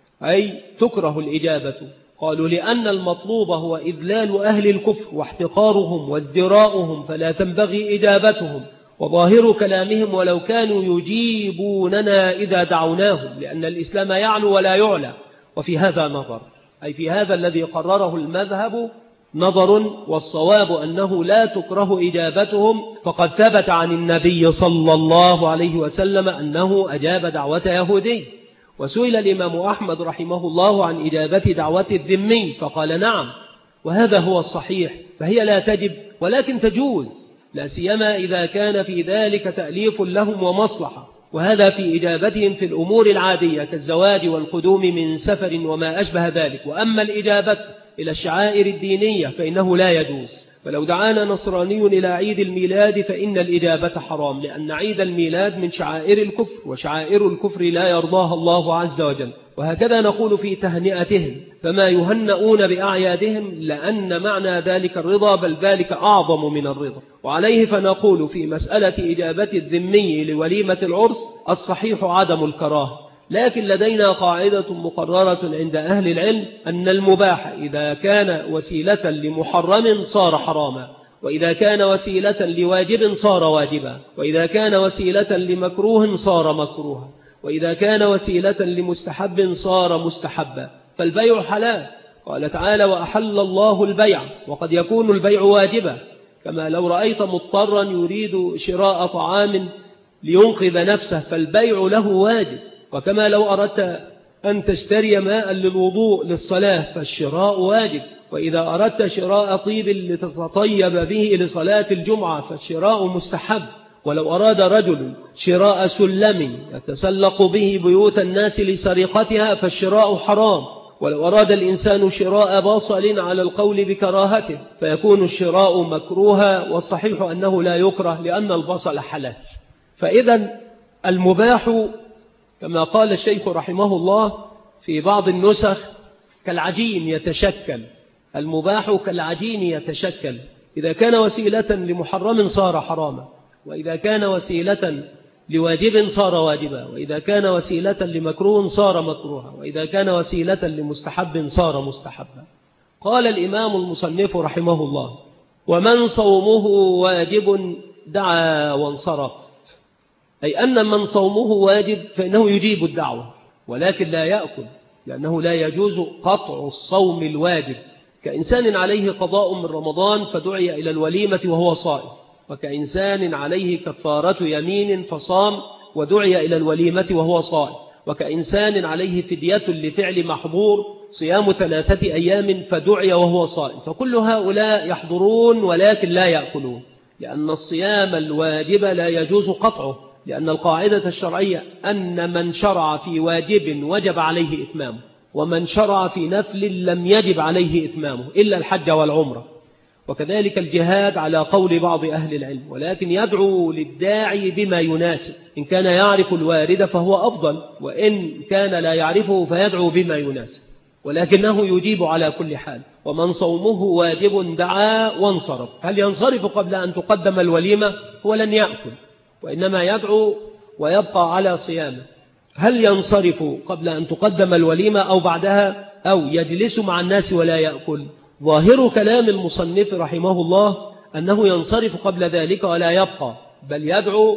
S2: أي تكره الإجابة. قالوا لأن المطلوب هو إذلال أهل الكفر واحتقارهم وازدراؤهم، فلا تنبغي إجابتهم، وظاهر كلامهم ولو كانوا يجيبوننا إذا دعوناهم، لأن الإسلام يعلو ولا يعلى. وفي هذا نظر، أي في هذا الذي قرره المذهب نظر، والصواب أنه لا تكره إجابتهم، فقد ثبت عن النبي صلى الله عليه وسلم أنه أجاب دعوة يهودي. وسئل الإمام أحمد رحمه الله عن إجابة دعوة الذمي فقال نعم، وهذا هو الصحيح، فهي لا تجب ولكن تجوز، لا سيما إذا كان في ذلك تأليف لهم ومصلحة، وهذا في إجابتهم في الأمور العادية كالزواج والقدوم من سفر وما أشبه ذلك. وأما الإجابة إلى الشعائر الدينية فإنه لا يجوز. فلو دعانا نصراني إلى عيد الميلاد فإن الإجابة حرام، لأن عيد الميلاد من شعائر الكفر، وشعائر الكفر لا يرضاها الله عز وجل. وهكذا نقول في تهنئتهم، فما يهنؤون بأعيادهم، لأن معنى ذلك الرضا، بل ذلك أعظم من الرضا. وعليه فنقول في مسألة إجابة الذمي لوليمة العرس الصحيح عدم الكراهة، لكن لدينا قاعدة مقررة عند أهل العلم أن المباح إذا كان وسيلة لمحرم صار حراما، وإذا كان وسيلة لواجب صار واجبا، وإذا كان وسيلة لمكروه صار مكروها، وإذا كان وسيلة لمستحب صار مستحبا. فالبيع حلال، قال تعالى وأحل الله البيع، وقد يكون البيع واجبا، كما لو رأيت مضطرا يريد شراء طعام لينقذ نفسه فالبيع له واجب، وكما لو أردت أن تشتري ماء للوضوء للصلاة فالشراء واجب، وإذا أردت شراء طيب لتتطيب به لصلاة الجمعة فالشراء مستحب. ولو أراد رجل شراء سلم يتسلق به بيوت الناس لسرقتها فالشراء حرام. ولو أراد الإنسان شراء باصل على القول بكراهته فيكون الشراء مكروها، والصحيح أنه لا يكره لأن البصل حلال. فإذا المباح كما قال الشيخ رحمه الله في بعض النسخ كالعجين يتشكل، المباح كالعجين يتشكل، إذا كان وسيلة لمحرم صار حراما، وإذا كان وسيلة لواجب صار واجبا، وإذا كان وسيلة لمكروه صار مكروها، وإذا كان وسيلة لمستحب صار مستحبا. قال الإمام المصنف رحمه الله: ومن صومه واجب دعا وانصرف، أي أن من صومه واجب فإنه يجيب الدعوة ولكن لا يأكل، لأنه لا يجوز قطع الصوم الواجب، كإنسان عليه قضاء من رمضان فدعي إلى الوليمة وهو صائم، وكإنسان عليه كفارة يمين فصام ودعي إلى الوليمة وهو صائم، وكإنسان عليه فدية لفعل محظور صيام 3 أيام فدعي وهو صائم، فكل هؤلاء يحضرون ولكن لا يأكلون، لأن الصيام الواجب لا يجوز قطعه، لأن القاعدة الشرعية أن من شرع في واجب وجب عليه إتمامه، ومن شرع في نفل لم يجب عليه إتمامه إلا الحج والعمرة. وكذلك الجهاد على قول بعض أهل العلم، ولكن يدعو للداعي بما يناسب، إن كان يعرف الوارد فهو أفضل، وإن كان لا يعرفه فيدعو بما يناسب، ولكنه يجيب على كل حال. ومن صومه واجب دعا وانصرف، هل ينصرف قبل أن تقدم الوليمة؟ هو لن يأكل وإنما يدعو ويبقى على صيامه. هل ينصرف قبل أن تقدم الوليمة أو بعدها، أو يجلس مع الناس ولا يأكل؟ ظاهر كلام المصنف رحمه الله أنه ينصرف قبل ذلك ولا يبقى، بل يدعو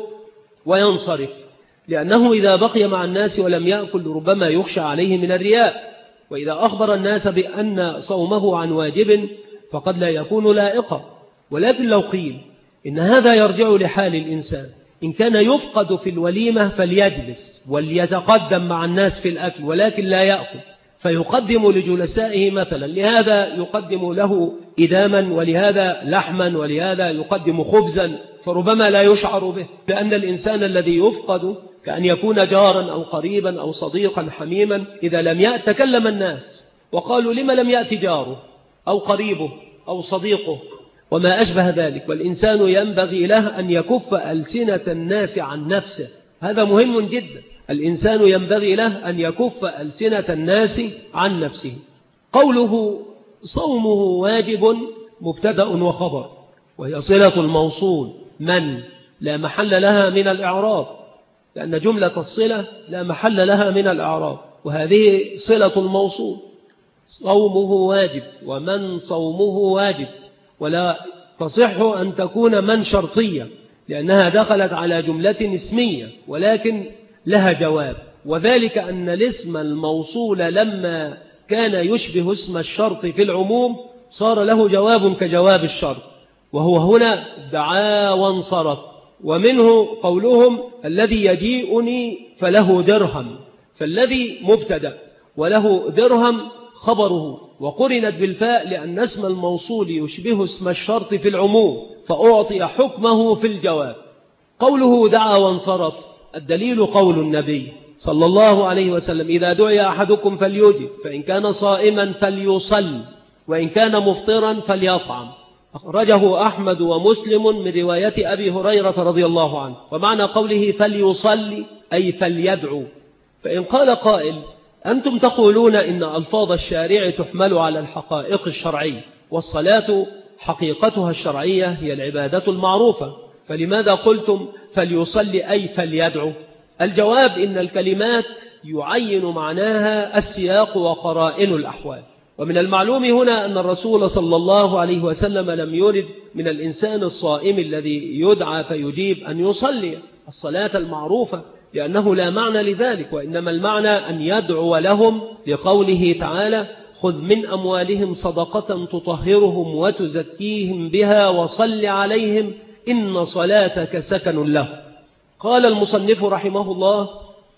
S2: وينصرف، لأنه إذا بقي مع الناس ولم يأكل ربما يخشى عليه من الرياء، وإذا أخبر الناس بأن صومه عن واجب فقد لا يكون لائقا. ولكن لو قيل إن هذا يرجع لحال الإنسان، إن كان يفقد في الوليمة فليجلس وليتقدم مع الناس في الأكل ولكن لا يأكل، فيقدم لجلسائه مثلا، لهذا يقدم له إداما، ولهذا لحما، ولهذا يقدم خبزا، فربما لا يشعر به، لأن الإنسان الذي يفقد كأن يكون جارا أو قريبا أو صديقا حميما، إذا لم يأت تكلم الناس وقالوا لما لم يأتي جاره أو قريبه أو صديقه وما أشبه ذلك. والإنسان ينبغي له أن يكف ألسنة الناس عن نفسه، هذا مهم جدا، الإنسان ينبغي له أن يكف ألسنة الناس عن نفسه. قوله صومه واجب مبتدأ وخبر، وهي صلة الموصول من لا محل لها من الإعراب، لأن جملة الصلة لا محل لها من الإعراب، وهذه صلة الموصول. صومه واجب ومن صومه واجب، ولا تصح أن تكون من شرطية لأنها دخلت على جملة اسمية ولكن لها جواب، وذلك أن الاسم الموصول لما كان يشبه اسم الشرط في العموم صار له جواب كجواب الشرط، وهو هنا دعا وانصرف. ومنه قولهم الذي يجيئني فله درهم، فالذي مبتدأ وله درهم خبره، وقرنت بالفاء لأن اسم الموصول يشبه اسم الشرط في العموم فأعطي حكمه في الجواب. قوله دعا وانصرف الدليل قول النبي صلى الله عليه وسلم: إذا دعي أحدكم فليجب، فإن كان صائما فليصل، وإن كان مفطرا فليطعم. أخرجه أحمد ومسلم من رواية أبي هريرة رضي الله عنه. ومعنى قوله فليصلي أي فليدعو. فإن قال قائل: أنتم تقولون إن ألفاظ الشارع تحمل على الحقائق الشرعية، والصلاة حقيقتها الشرعية هي العبادة المعروفة، فلماذا قلتم فليصلي أي فليدعو؟ الجواب: إن الكلمات يعين معناها السياق وقرائن الأحوال، ومن المعلوم هنا أن الرسول صلى الله عليه وسلم لم يرد من الإنسان الصائم الذي يدعى فيجيب أن يصلي الصلاة المعروفة، لأنه لا معنى لذلك، وإنما المعنى أن يدعو لهم، لقوله تعالى: خذ من أموالهم صدقة تطهرهم وتزكيهم بها وصل عليهم إن صلاتك سكن له. قال المصنف رحمه الله: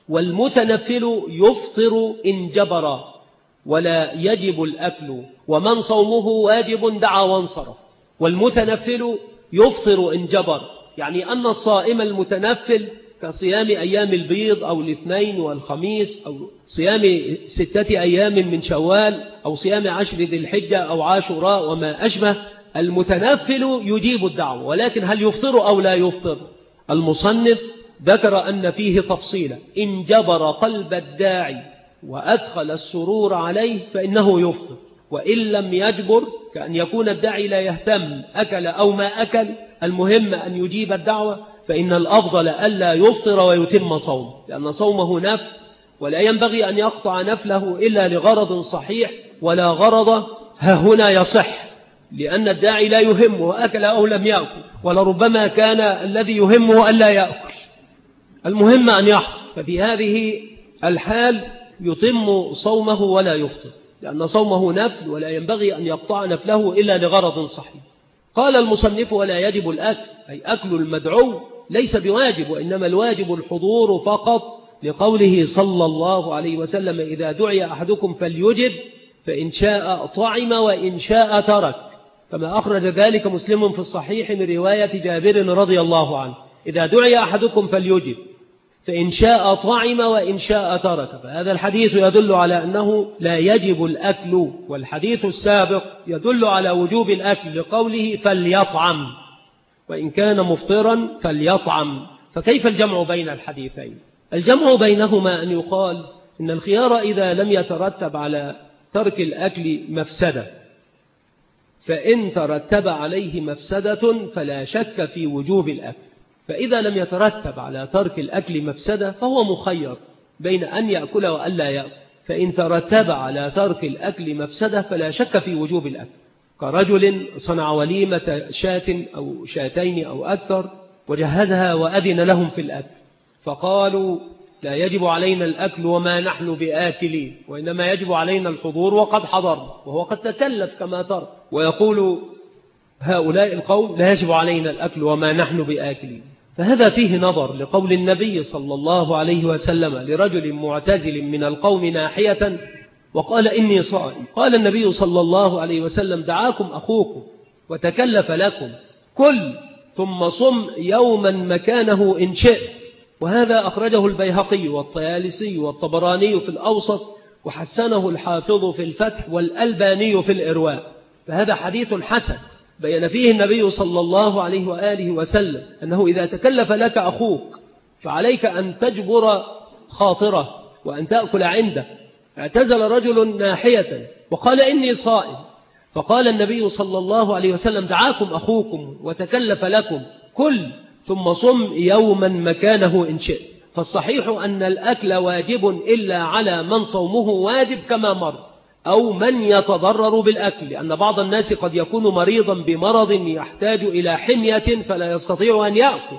S2: والمتنفل يفطر إن جبر ولا يجب الأكل، ومن صومه واجب دعا وانصرف. والمتنفل يفطر إن جبر، يعني أن الصائم المتنفل كصيام أيام البيض أو الاثنين والخميس، أو صيام 6 أيام من شوال، أو صيام 10 ذي الحجة أو عاشوراء وما أشبه، المتنفل يجيب الدعوة. ولكن هل يفطر أو لا يفطر؟ المصنف ذكر أن فيه تفصيلا: إن جبر قلب الداعي وأدخل السرور عليه فإنه يفطر، وإن لم يجبر، كأن يكون الداعي لا يهتم أكل أو ما أكل، المهم أن يجيب الدعوة، فإن الأفضل ألا يفطر ويتم صوم، لأن صومه نفل، ولا ينبغي أن يقطع نفله إلا لغرض صحيح، ولا غرض هنا يصح، لأن الداعي لا يهمه أكل أو لم يأكل، ولربما كان الذي يهمه ألا يأكل، المهم أن يحضر. ففي هذه الحال يتم صومه ولا يفطر، لأن صومه نفل، ولا ينبغي أن يقطع نفله إلا لغرض صحيح. قال المصنف: ولا يجب الأكل، أي أكل المدعو ليس بواجب، وإنما الواجب الحضور فقط، لقوله صلى الله عليه وسلم: إذا دعي أحدكم فليجب، فإن شاء طعم وإن شاء ترك، كما أخرج ذلك مسلم في الصحيح من رواية جابر رضي الله عنه: إذا دعي أحدكم فليجب، فإن شاء طعم وإن شاء ترك. فهذا الحديث يدل على أنه لا يجب الأكل، والحديث السابق يدل على وجوب الأكل لقوله فليطعم، وإن كان مفطرا فليطعم. فكيف الجمع بين الحديثين؟ الجمع بينهما أن يقال إن الخيار إذا لم يترتب على ترك الأكل مفسدة، فإن ترتب عليه مفسدة فلا شك في وجوب الأكل. فإذا لم يترتب على ترك الأكل مفسدة فهو مخير بين أن يأكل وألا يأكل، فإن ترتب على ترك الأكل مفسدة فلا شك في وجوب الأكل، كرجل صنع وليمة شاة أو شاتين أو أكثر وجهزها وأذن لهم في الأكل، فقالوا: لا يجب علينا الأكل وما نحن بآكلين، وإنما يجب علينا الحضور وقد حضرنا، وهو قد تكلف كما ترى. ويقول هؤلاء القوم: لا يجب علينا الأكل وما نحن بآكلين. فهذا فيه نظر لقول النبي صلى الله عليه وسلم لرجل معتزل من القوم ناحية وقال: إني صائم. قال النبي صلى الله عليه وسلم: دعاكم أخوكم وتكلف لكم، كل ثم صم يوما مكانه إن شئت. وهذا أخرجه البيهقي والطيالسي والطبراني في الأوسط، وحسنه الحافظ في الفتح والألباني في الإرواء. فهذا حديث حسن بين فيه النبي صلى الله عليه وآله وسلم أنه إذا تكلف لك أخوك فعليك أن تجبر خاطره وأن تأكل عنده. اعتزل رجل ناحية وقال: إني صائم، فقال النبي صلى الله عليه وسلم: دعاكم أخوكم وتكلف لكم، كل ثم صم يوما مكانه إن شئت. فالصحيح أن الأكل واجب إلا على من صومه واجب كما مر، أو من يتضرر بالأكل، لأن بعض الناس قد يكون مريضا بمرض يحتاج إلى حمية فلا يستطيع أن يأكل.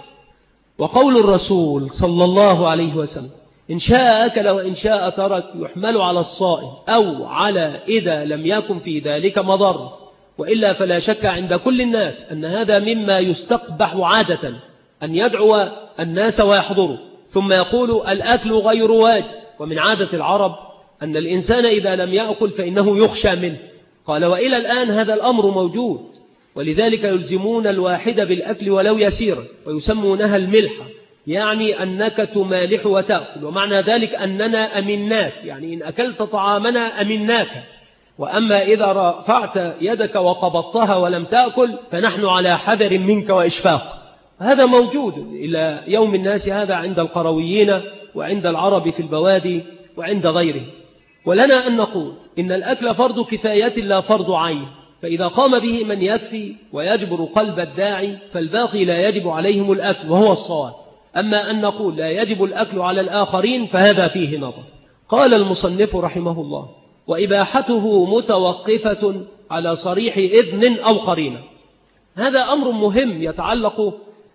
S2: وقول الرسول صلى الله عليه وسلم: إن شاء أكل وإن شاء ترك، يحمل على الصائم أو على إذا لم يكن في ذلك مضر، وإلا فلا شك عند كل الناس أن هذا مما يستقبح عادة، أن يدعو الناس ويحضروا ثم يقول: الأكل غير واجب. ومن عادة العرب أن الإنسان إذا لم يأكل فإنه يخشى منه. قال: وإلى الآن هذا الأمر موجود، ولذلك يلزمون الواحد بالأكل ولو يسيرا، ويسمونها الملحة، يعني أنك تمالح وتأكل، ومعنى ذلك أننا أمناك، يعني إن أكلت طعامنا أمناك. وأما إذا رفعت يدك وقبضتها ولم تأكل فنحن على حذر منك وإشفاق. هذا موجود إلى يوم الناس هذا عند القرويين وعند العرب في البوادي وعند غيره. ولنا أن نقول إن الأكل فرض كفاية لا فرض عين، فإذا قام به من يكفي ويجبر قلب الداعي فالباقي لا يجب عليهم الأكل، وهو الصواب. أما أن نقول لا يجب الأكل على الآخرين فهذا فيه نظر. قال المصنف رحمه الله: وإباحته متوقفة على صريح إذن أو قرينة. هذا أمر مهم يتعلق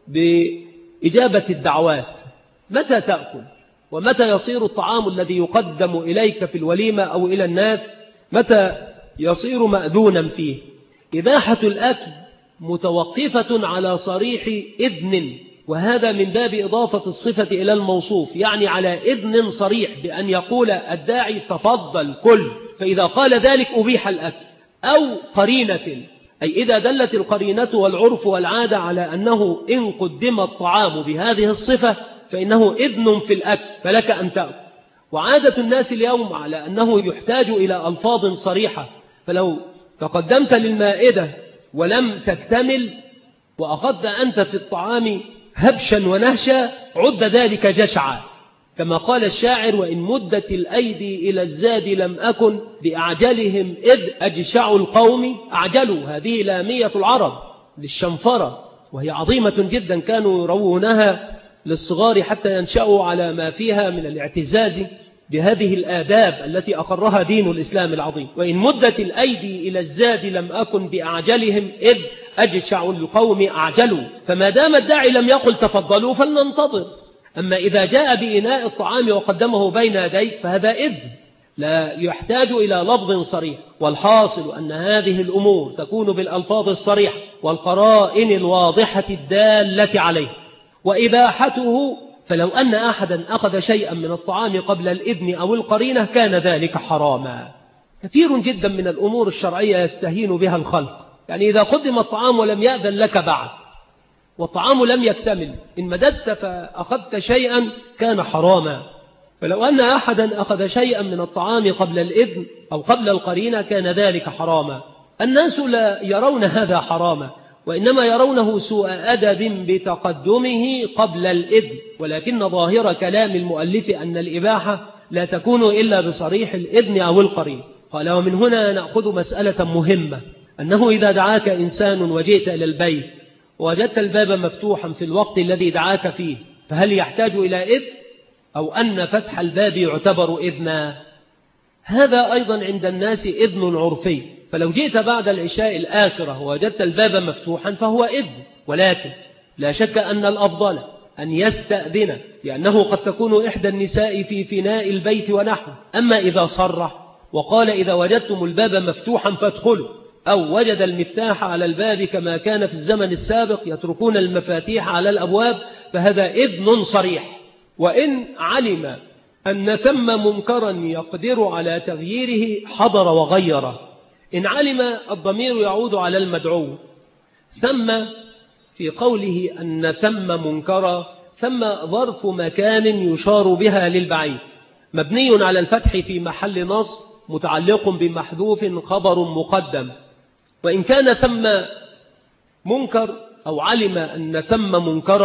S2: بإجابة الدعوات، متى تأكل، ومتى يصير الطعام الذي يقدم إليك في الوليمة أو إلى الناس متى يصير مأذونا فيه. إباحة الأكل متوقفة على صريح إذن، وهذا من باب إضافة الصفة إلى الموصوف، يعني على إذن صريح بأن يقول الداعي تفضل كل، فإذا قال ذلك أبيح الأكل. أو قرينة، أي إذا دلت القرينة والعرف والعادة على أنه إن قدم الطعام بهذه الصفة فإنه إذن في الأكل فلك أن تأكل. وعادة الناس اليوم على أنه يحتاج إلى ألفاظ صريحة، فلو تقدمت للمائدة ولم تكتمل وأخذت أنت في الطعام هبشا ونهشا عد ذلك جشعا، كما قال الشاعر: وإن مدت الأيدي إلى الزاد لم أكن بأعجلهم إذ أجشع القوم أعجلوا. هذه لامية العرب للشنفرة، وهي عظيمة جدا، كانوا يروونها للصغار حتى ينشأوا على ما فيها من الاعتزاز بهذه الآداب التي أقرها دين الإسلام العظيم. وإن مدت الأيدي إلى الزاد لم أكن بأعجلهم إذ أجشع القوم أعجلوا. فما دام الداعي لم يقل تفضلوا فلننتظر. أما إذا جاء بإناء الطعام وقدمه بين يديك فهذا إذن لا يحتاج إلى لفظ صريح. والحاصل أن هذه الأمور تكون بالألفاظ الصريحة والقرائن الواضحة الدالة عليه. وإباحته، فلو أن أحدا أخذ شيئا من الطعام قبل الإذن أو القرينة كان ذلك حراما. كثير جدا من الأمور الشرعية يستهين بها الخلق، يعني إذا قدم الطعام ولم يأذن لك بعد والطعام لم يكتمل، إن مددت فأخذت شيئا كان حراما. فلو أن أحدا أخذ شيئا من الطعام قبل الإذن أو قبل القرينة كان ذلك حراما. الناس لا يرون هذا حراما، وإنما يرونه سوء أدب بتقدمه قبل الإذن، ولكن ظاهر كلام المؤلف أن الإباحة لا تكون إلا بصريح الإذن أو القرين. قال: ومن هنا نأخذ مسألة مهمة، أنه إذا دعاك إنسان وجئت إلى البيت ووجدت الباب مفتوحا في الوقت الذي دعاك فيه، فهل يحتاج إلى إذن أو أن فتح الباب يعتبر إذنا؟ هذا أيضا عند الناس إذن عرفي، فلو جئت بعد العشاء الآخرة ووجدت الباب مفتوحا فهو إذن، ولكن لا شك أن الأفضل أن يستأذن، لأنه قد تكون إحدى النساء في فناء البيت ونحوه. أما إذا صرح وقال: إذا وجدتم الباب مفتوحا فادخلوا، أو وجد المفتاح على الباب كما كان في الزمن السابق يتركون المفاتيح على الأبواب، فهذا إذن صريح. وإن علم أن ثم منكرا يقدر على تغييره حضر وغيره. إن علم، الضمير يعود على المدعو. ثم في قوله أن ثم منكرا، ثم ظرف مكان يشار بها للبعيد، مبني على الفتح في محل نصب متعلق بمحذوف خبر مقدم. وإن كان ثم منكر أو علم أن ثم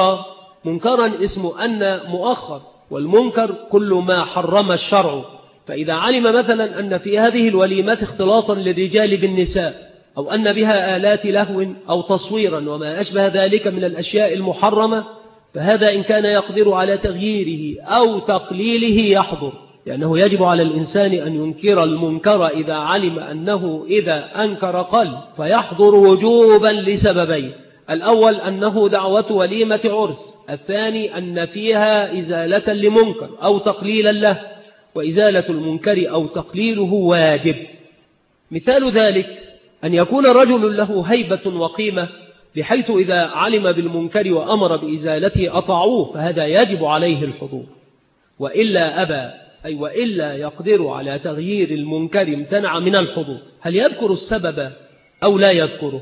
S2: منكرا اسم أن مؤخر، والمنكر كل ما حرم الشرع. فإذا علم مثلا أن في هذه الوليمات اختلاطا للرجال بالنساء، أو أن بها آلات لهو أو تصويرا وما أشبه ذلك من الأشياء المحرمة، فهذا إن كان يقدر على تغييره أو تقليله يحضر، لأنه يجب على الإنسان أن ينكر المنكر إذا علم أنه إذا أنكر قل، فيحضر وجوبا لسببين: الأول أنه دعوة وليمة عرس، الثاني أن فيها إزالة لمنكر أو تقليلا له، وإزالة المنكر أو تقليله واجب. مثال ذلك أن يكون رجل له هيبة وقيمة، بحيث إذا علم بالمنكر وأمر بإزالته أطاعوه، فهذا يجب عليه الحضور. وإلا أبى، أي وإلا يقدر على تغيير المنكر، امتنع من الحضور. هل يذكر السبب أو لا يذكره؟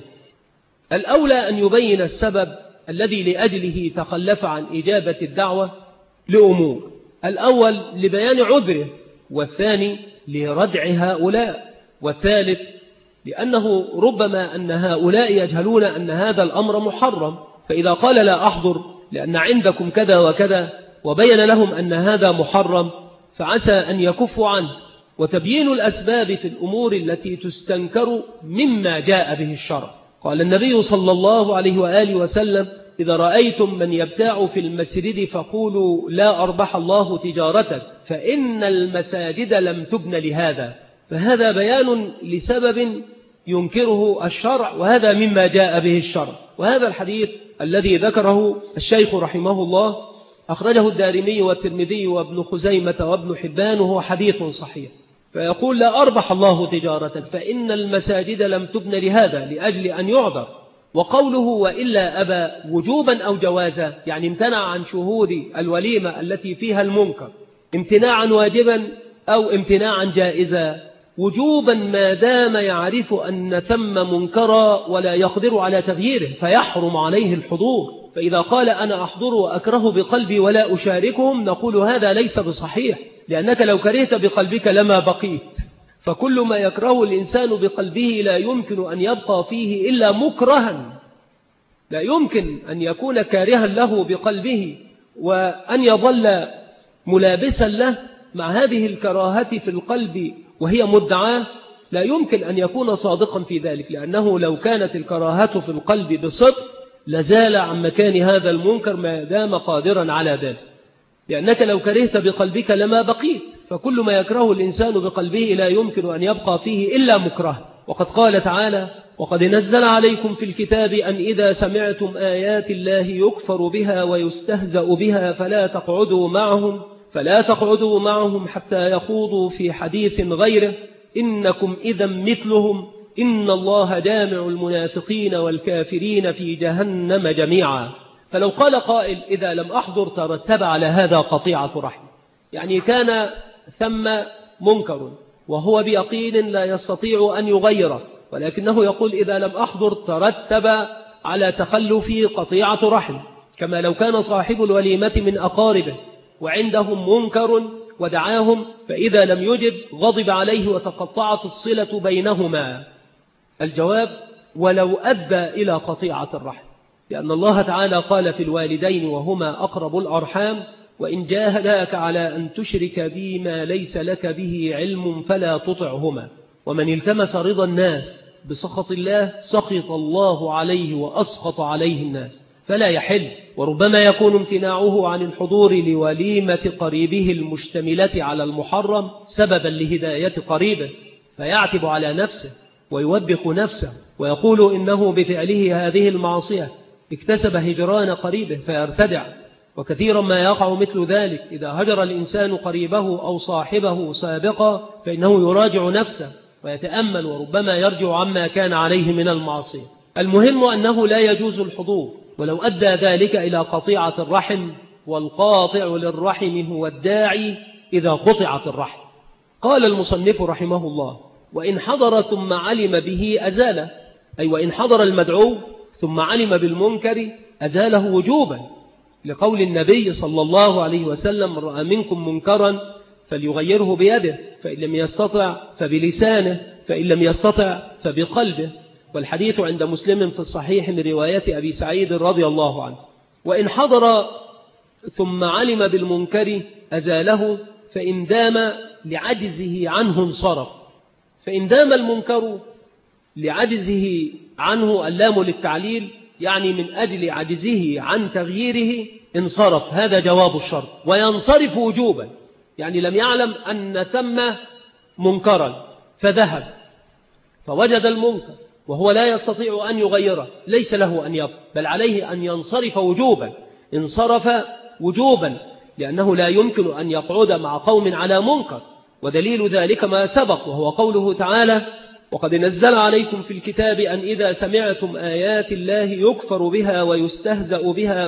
S2: الأولى أن يبين السبب الذي لأجله تخلف عن إجابة الدعوة لأمور: الأول لبيان عذره، والثاني لردع هؤلاء، والثالث لأنه ربما أن هؤلاء يجهلون أن هذا الأمر محرم، فإذا قال لا أحضر لأن عندكم كذا وكذا وبين لهم أن هذا محرم فعسى أن يكفوا عنه. وتبيين الأسباب في الأمور التي تستنكر مما جاء به الشرع. قال النبي صلى الله عليه وآله وسلم: إذا رأيتم من يبتاع في المسجد فقولوا لا أربح الله تجارتك، فإن المساجد لم تبن لهذا. فهذا بيان لسبب ينكره الشرع، وهذا مما جاء به الشرع. وهذا الحديث الذي ذكره الشيخ رحمه الله أخرجه الدارمي والترمذي وابن خزيمة وابن حبان، وهو حديث صحيح. فيقول: لا أربح الله تجارتك، فإن المساجد لم تبن لهذا، لأجل أن يعذر. وقوله وإلا أبى وجوبا أو جوازا، يعني امتنع عن شهود الوليمة التي فيها المنكر امتناعا واجبا أو امتناعا جائزا. وجوبا ما دام يعرف أن ثم منكرا ولا يقدر على تغييره فيحرم عليه الحضور. فإذا قال أنا أحضر وأكره بقلبي ولا أشاركهم نقول هذا ليس بصحيح، لأنك لو كرهت بقلبك لما بقيت. فكل ما يكره الإنسان بقلبه لا يمكن أن يبقى فيه إلا مكرها، لا يمكن أن يكون كارها له بقلبه وأن يظل ملابسا له مع هذه الكراهة في القلب وهي مدعاة، لا يمكن أن يكون صادقا في ذلك، لأنه لو كانت الكراهة في القلب بصدق لزال عن مكان هذا المنكر ما دام قادرا على ذلك، لأنك لو كرهت بقلبك لما بقيت. فكل ما يكره الإنسان بقلبه لا يمكن أن يبقى فيه إلا مكره. وقد قال تعالى وقد نزل عليكم في الكتاب أن إذا سمعتم آيات الله يكفر بها ويستهزأ بها فلا تقعدوا معهم حتى يخوضوا في حديث غيره إنكم إذا مثلهم إن الله جامع المنافقين والكافرين في جهنم جميعا. فلو قال قائل إذا لم أحضر ترتب على هذا قطيعة رحم، يعني كان ثم منكر وهو بيقين لا يستطيع أن يغيره، ولكنه يقول إذا لم أحضر ترتب على تخلف قطيعة رحم، كما لو كان صاحب الوليمة من أقاربه وعندهم منكر ودعاهم فإذا لم يجب غضب عليه وتقطعت الصلة بينهما. الجواب ولو أدى إلى قطيعة الرحم، لأن الله تعالى قال في الوالدين وهما أقرب الأرحام وإن جاهداك على أن تشرك بي ما ليس لك به علم فلا تطعهما ومن التمس رضا الناس بسخط الله سخط الله عليه وأسخط عليه الناس فلا يحل. وربما يكون امتناعه عن الحضور لوليمة قريبه المشتملة على المحرم سببا لهداية قريبه فيعتب على نفسه ويوبخ نفسه ويقول إنه بفعله هذه المعصية اكتسب هجران قريبه فيرتدع. وكثيرا ما يقع مثل ذلك إذا هجر الإنسان قريبه أو صاحبه سابقا فإنه يراجع نفسه ويتأمل وربما يرجع عما كان عليه من المعصية. المهم أنه لا يجوز الحضور ولو أدى ذلك إلى قطيعة الرحم، والقاطع للرحم هو الداعي إذا قطعت الرحم. قال المصنف رحمه الله وإن حضر ثم علم به أزاله، أي وإن حضر المدعو ثم علم بالمنكر أزاله وجوبا، لقول النبي صلى الله عليه وسلم رأى منكم منكرا فليغيره بيده فإن لم يستطع فبلسانه فإن لم يستطع فبقلبه. والحديث عند مسلم في الصحيح من رواية أبي سعيد رضي الله عنه. وإن حضر ثم علم بالمنكر أزاله فإن دام لعجزه عنه انصرف. فإن دام المنكر لعجزه عنه اللام للتعليل، يعني من أجل عجزه عن تغييره انصرف، هذا جواب الشرط. وينصرف وجوبا، يعني لم يعلم أن ثم منكرا فذهب فوجد المنكر وهو لا يستطيع أن يغيره ليس له أن يبقى، بل عليه أن ينصرف وجوبا. انصرف وجوبا لأنه لا يمكن أن يقعد مع قوم على منكر، ودليل ذلك ما سبق وهو قوله تعالى وقد نزل عليكم في الكتاب أن إذا سمعتم آيات الله يكفر بها ويستهزأ بها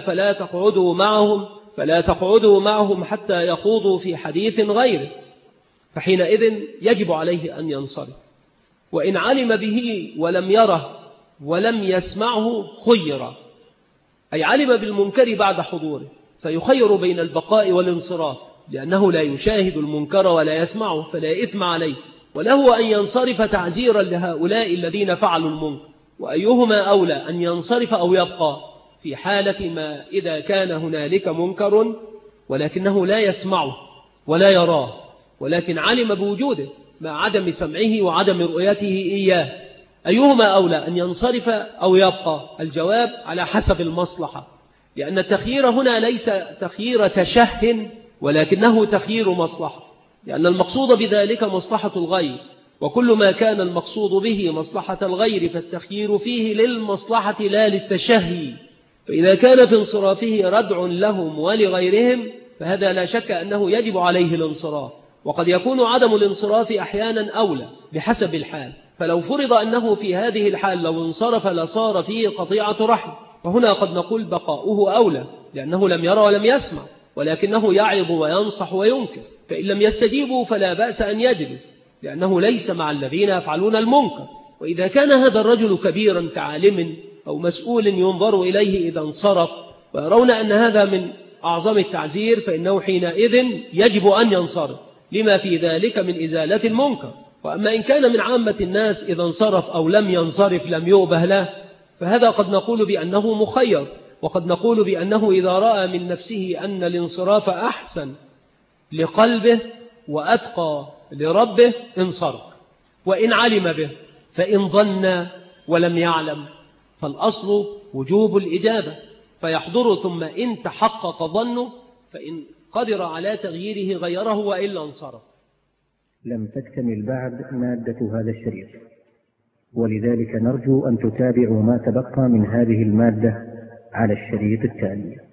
S2: فلا تقعدوا معهم حتى يخوضوا في حديث غيره، فحينئذ يجب عليه أن ينصرف. وإن علم به ولم يره ولم يسمعه خير، أي علم بالمنكر بعد حضوره فيخير بين البقاء والانصراف، لأنه لا يشاهد المنكر ولا يسمعه فلا إثم عليه، وله أن ينصرف تعزيرا لهؤلاء الذين فعلوا المنكر. وأيهما أولى أن ينصرف أو يبقى في حالة ما إذا كان هنالك منكر ولكنه لا يسمعه ولا يراه ولكن علم بوجوده مع عدم سمعه وعدم رؤيته إياه؟ أيهما أولى أن ينصرف أو يبقى؟ الجواب على حسب المصلحة، لأن التخيير هنا ليس تخيير تشه ولكنه تخيير مصلحة، لأن المقصود بذلك مصلحة الغير، وكل ما كان المقصود به مصلحة الغير فالتخيير فيه للمصلحة لا للتشهي. فإذا كان في انصرافه ردع لهم ولغيرهم فهذا لا شك أنه يجب عليه الانصراف، وقد يكون عدم الانصراف أحيانا أولى بحسب الحال. فلو فرض أنه في هذه الحال لو انصرف لصار فيه قطيعة رحم، فهنا قد نقول بقاؤه أولى، لأنه لم يرى ولم يسمع، ولكنه يعظ وينصح وينكر، فإن لم يستجيبوا فلا بأس أن يجلس، لأنه ليس مع الذين يفعلون المنكر. وإذا كان هذا الرجل كبيرا كعالم أو مسؤول ينظر إليه إذا انصرف ويرون أن هذا من أعظم التعزير، فإنه حينئذ يجب أن ينصرف لما في ذلك من إزالة المنكر. وأما إن كان من عامة الناس إذا انصرف أو لم ينصرف لم يؤبه له، فهذا قد نقول بأنه مخير، وقد نقول بأنه إذا رأى من نفسه أن الانصراف أحسن لقلبه وأتقى لربه انصرف، وإن علم به. فإن ظن ولم يعلم فالأصل وجوب الإجابة، فيحضر ثم إن تحقق ظنه فإن قدر على تغييره غيره وإلا انصرف.
S1: لم تكتمل بعد مادة هذا الشريط، ولذلك نرجو أن تتابعوا ما تبقى من هذه المادة على الشريط التالي.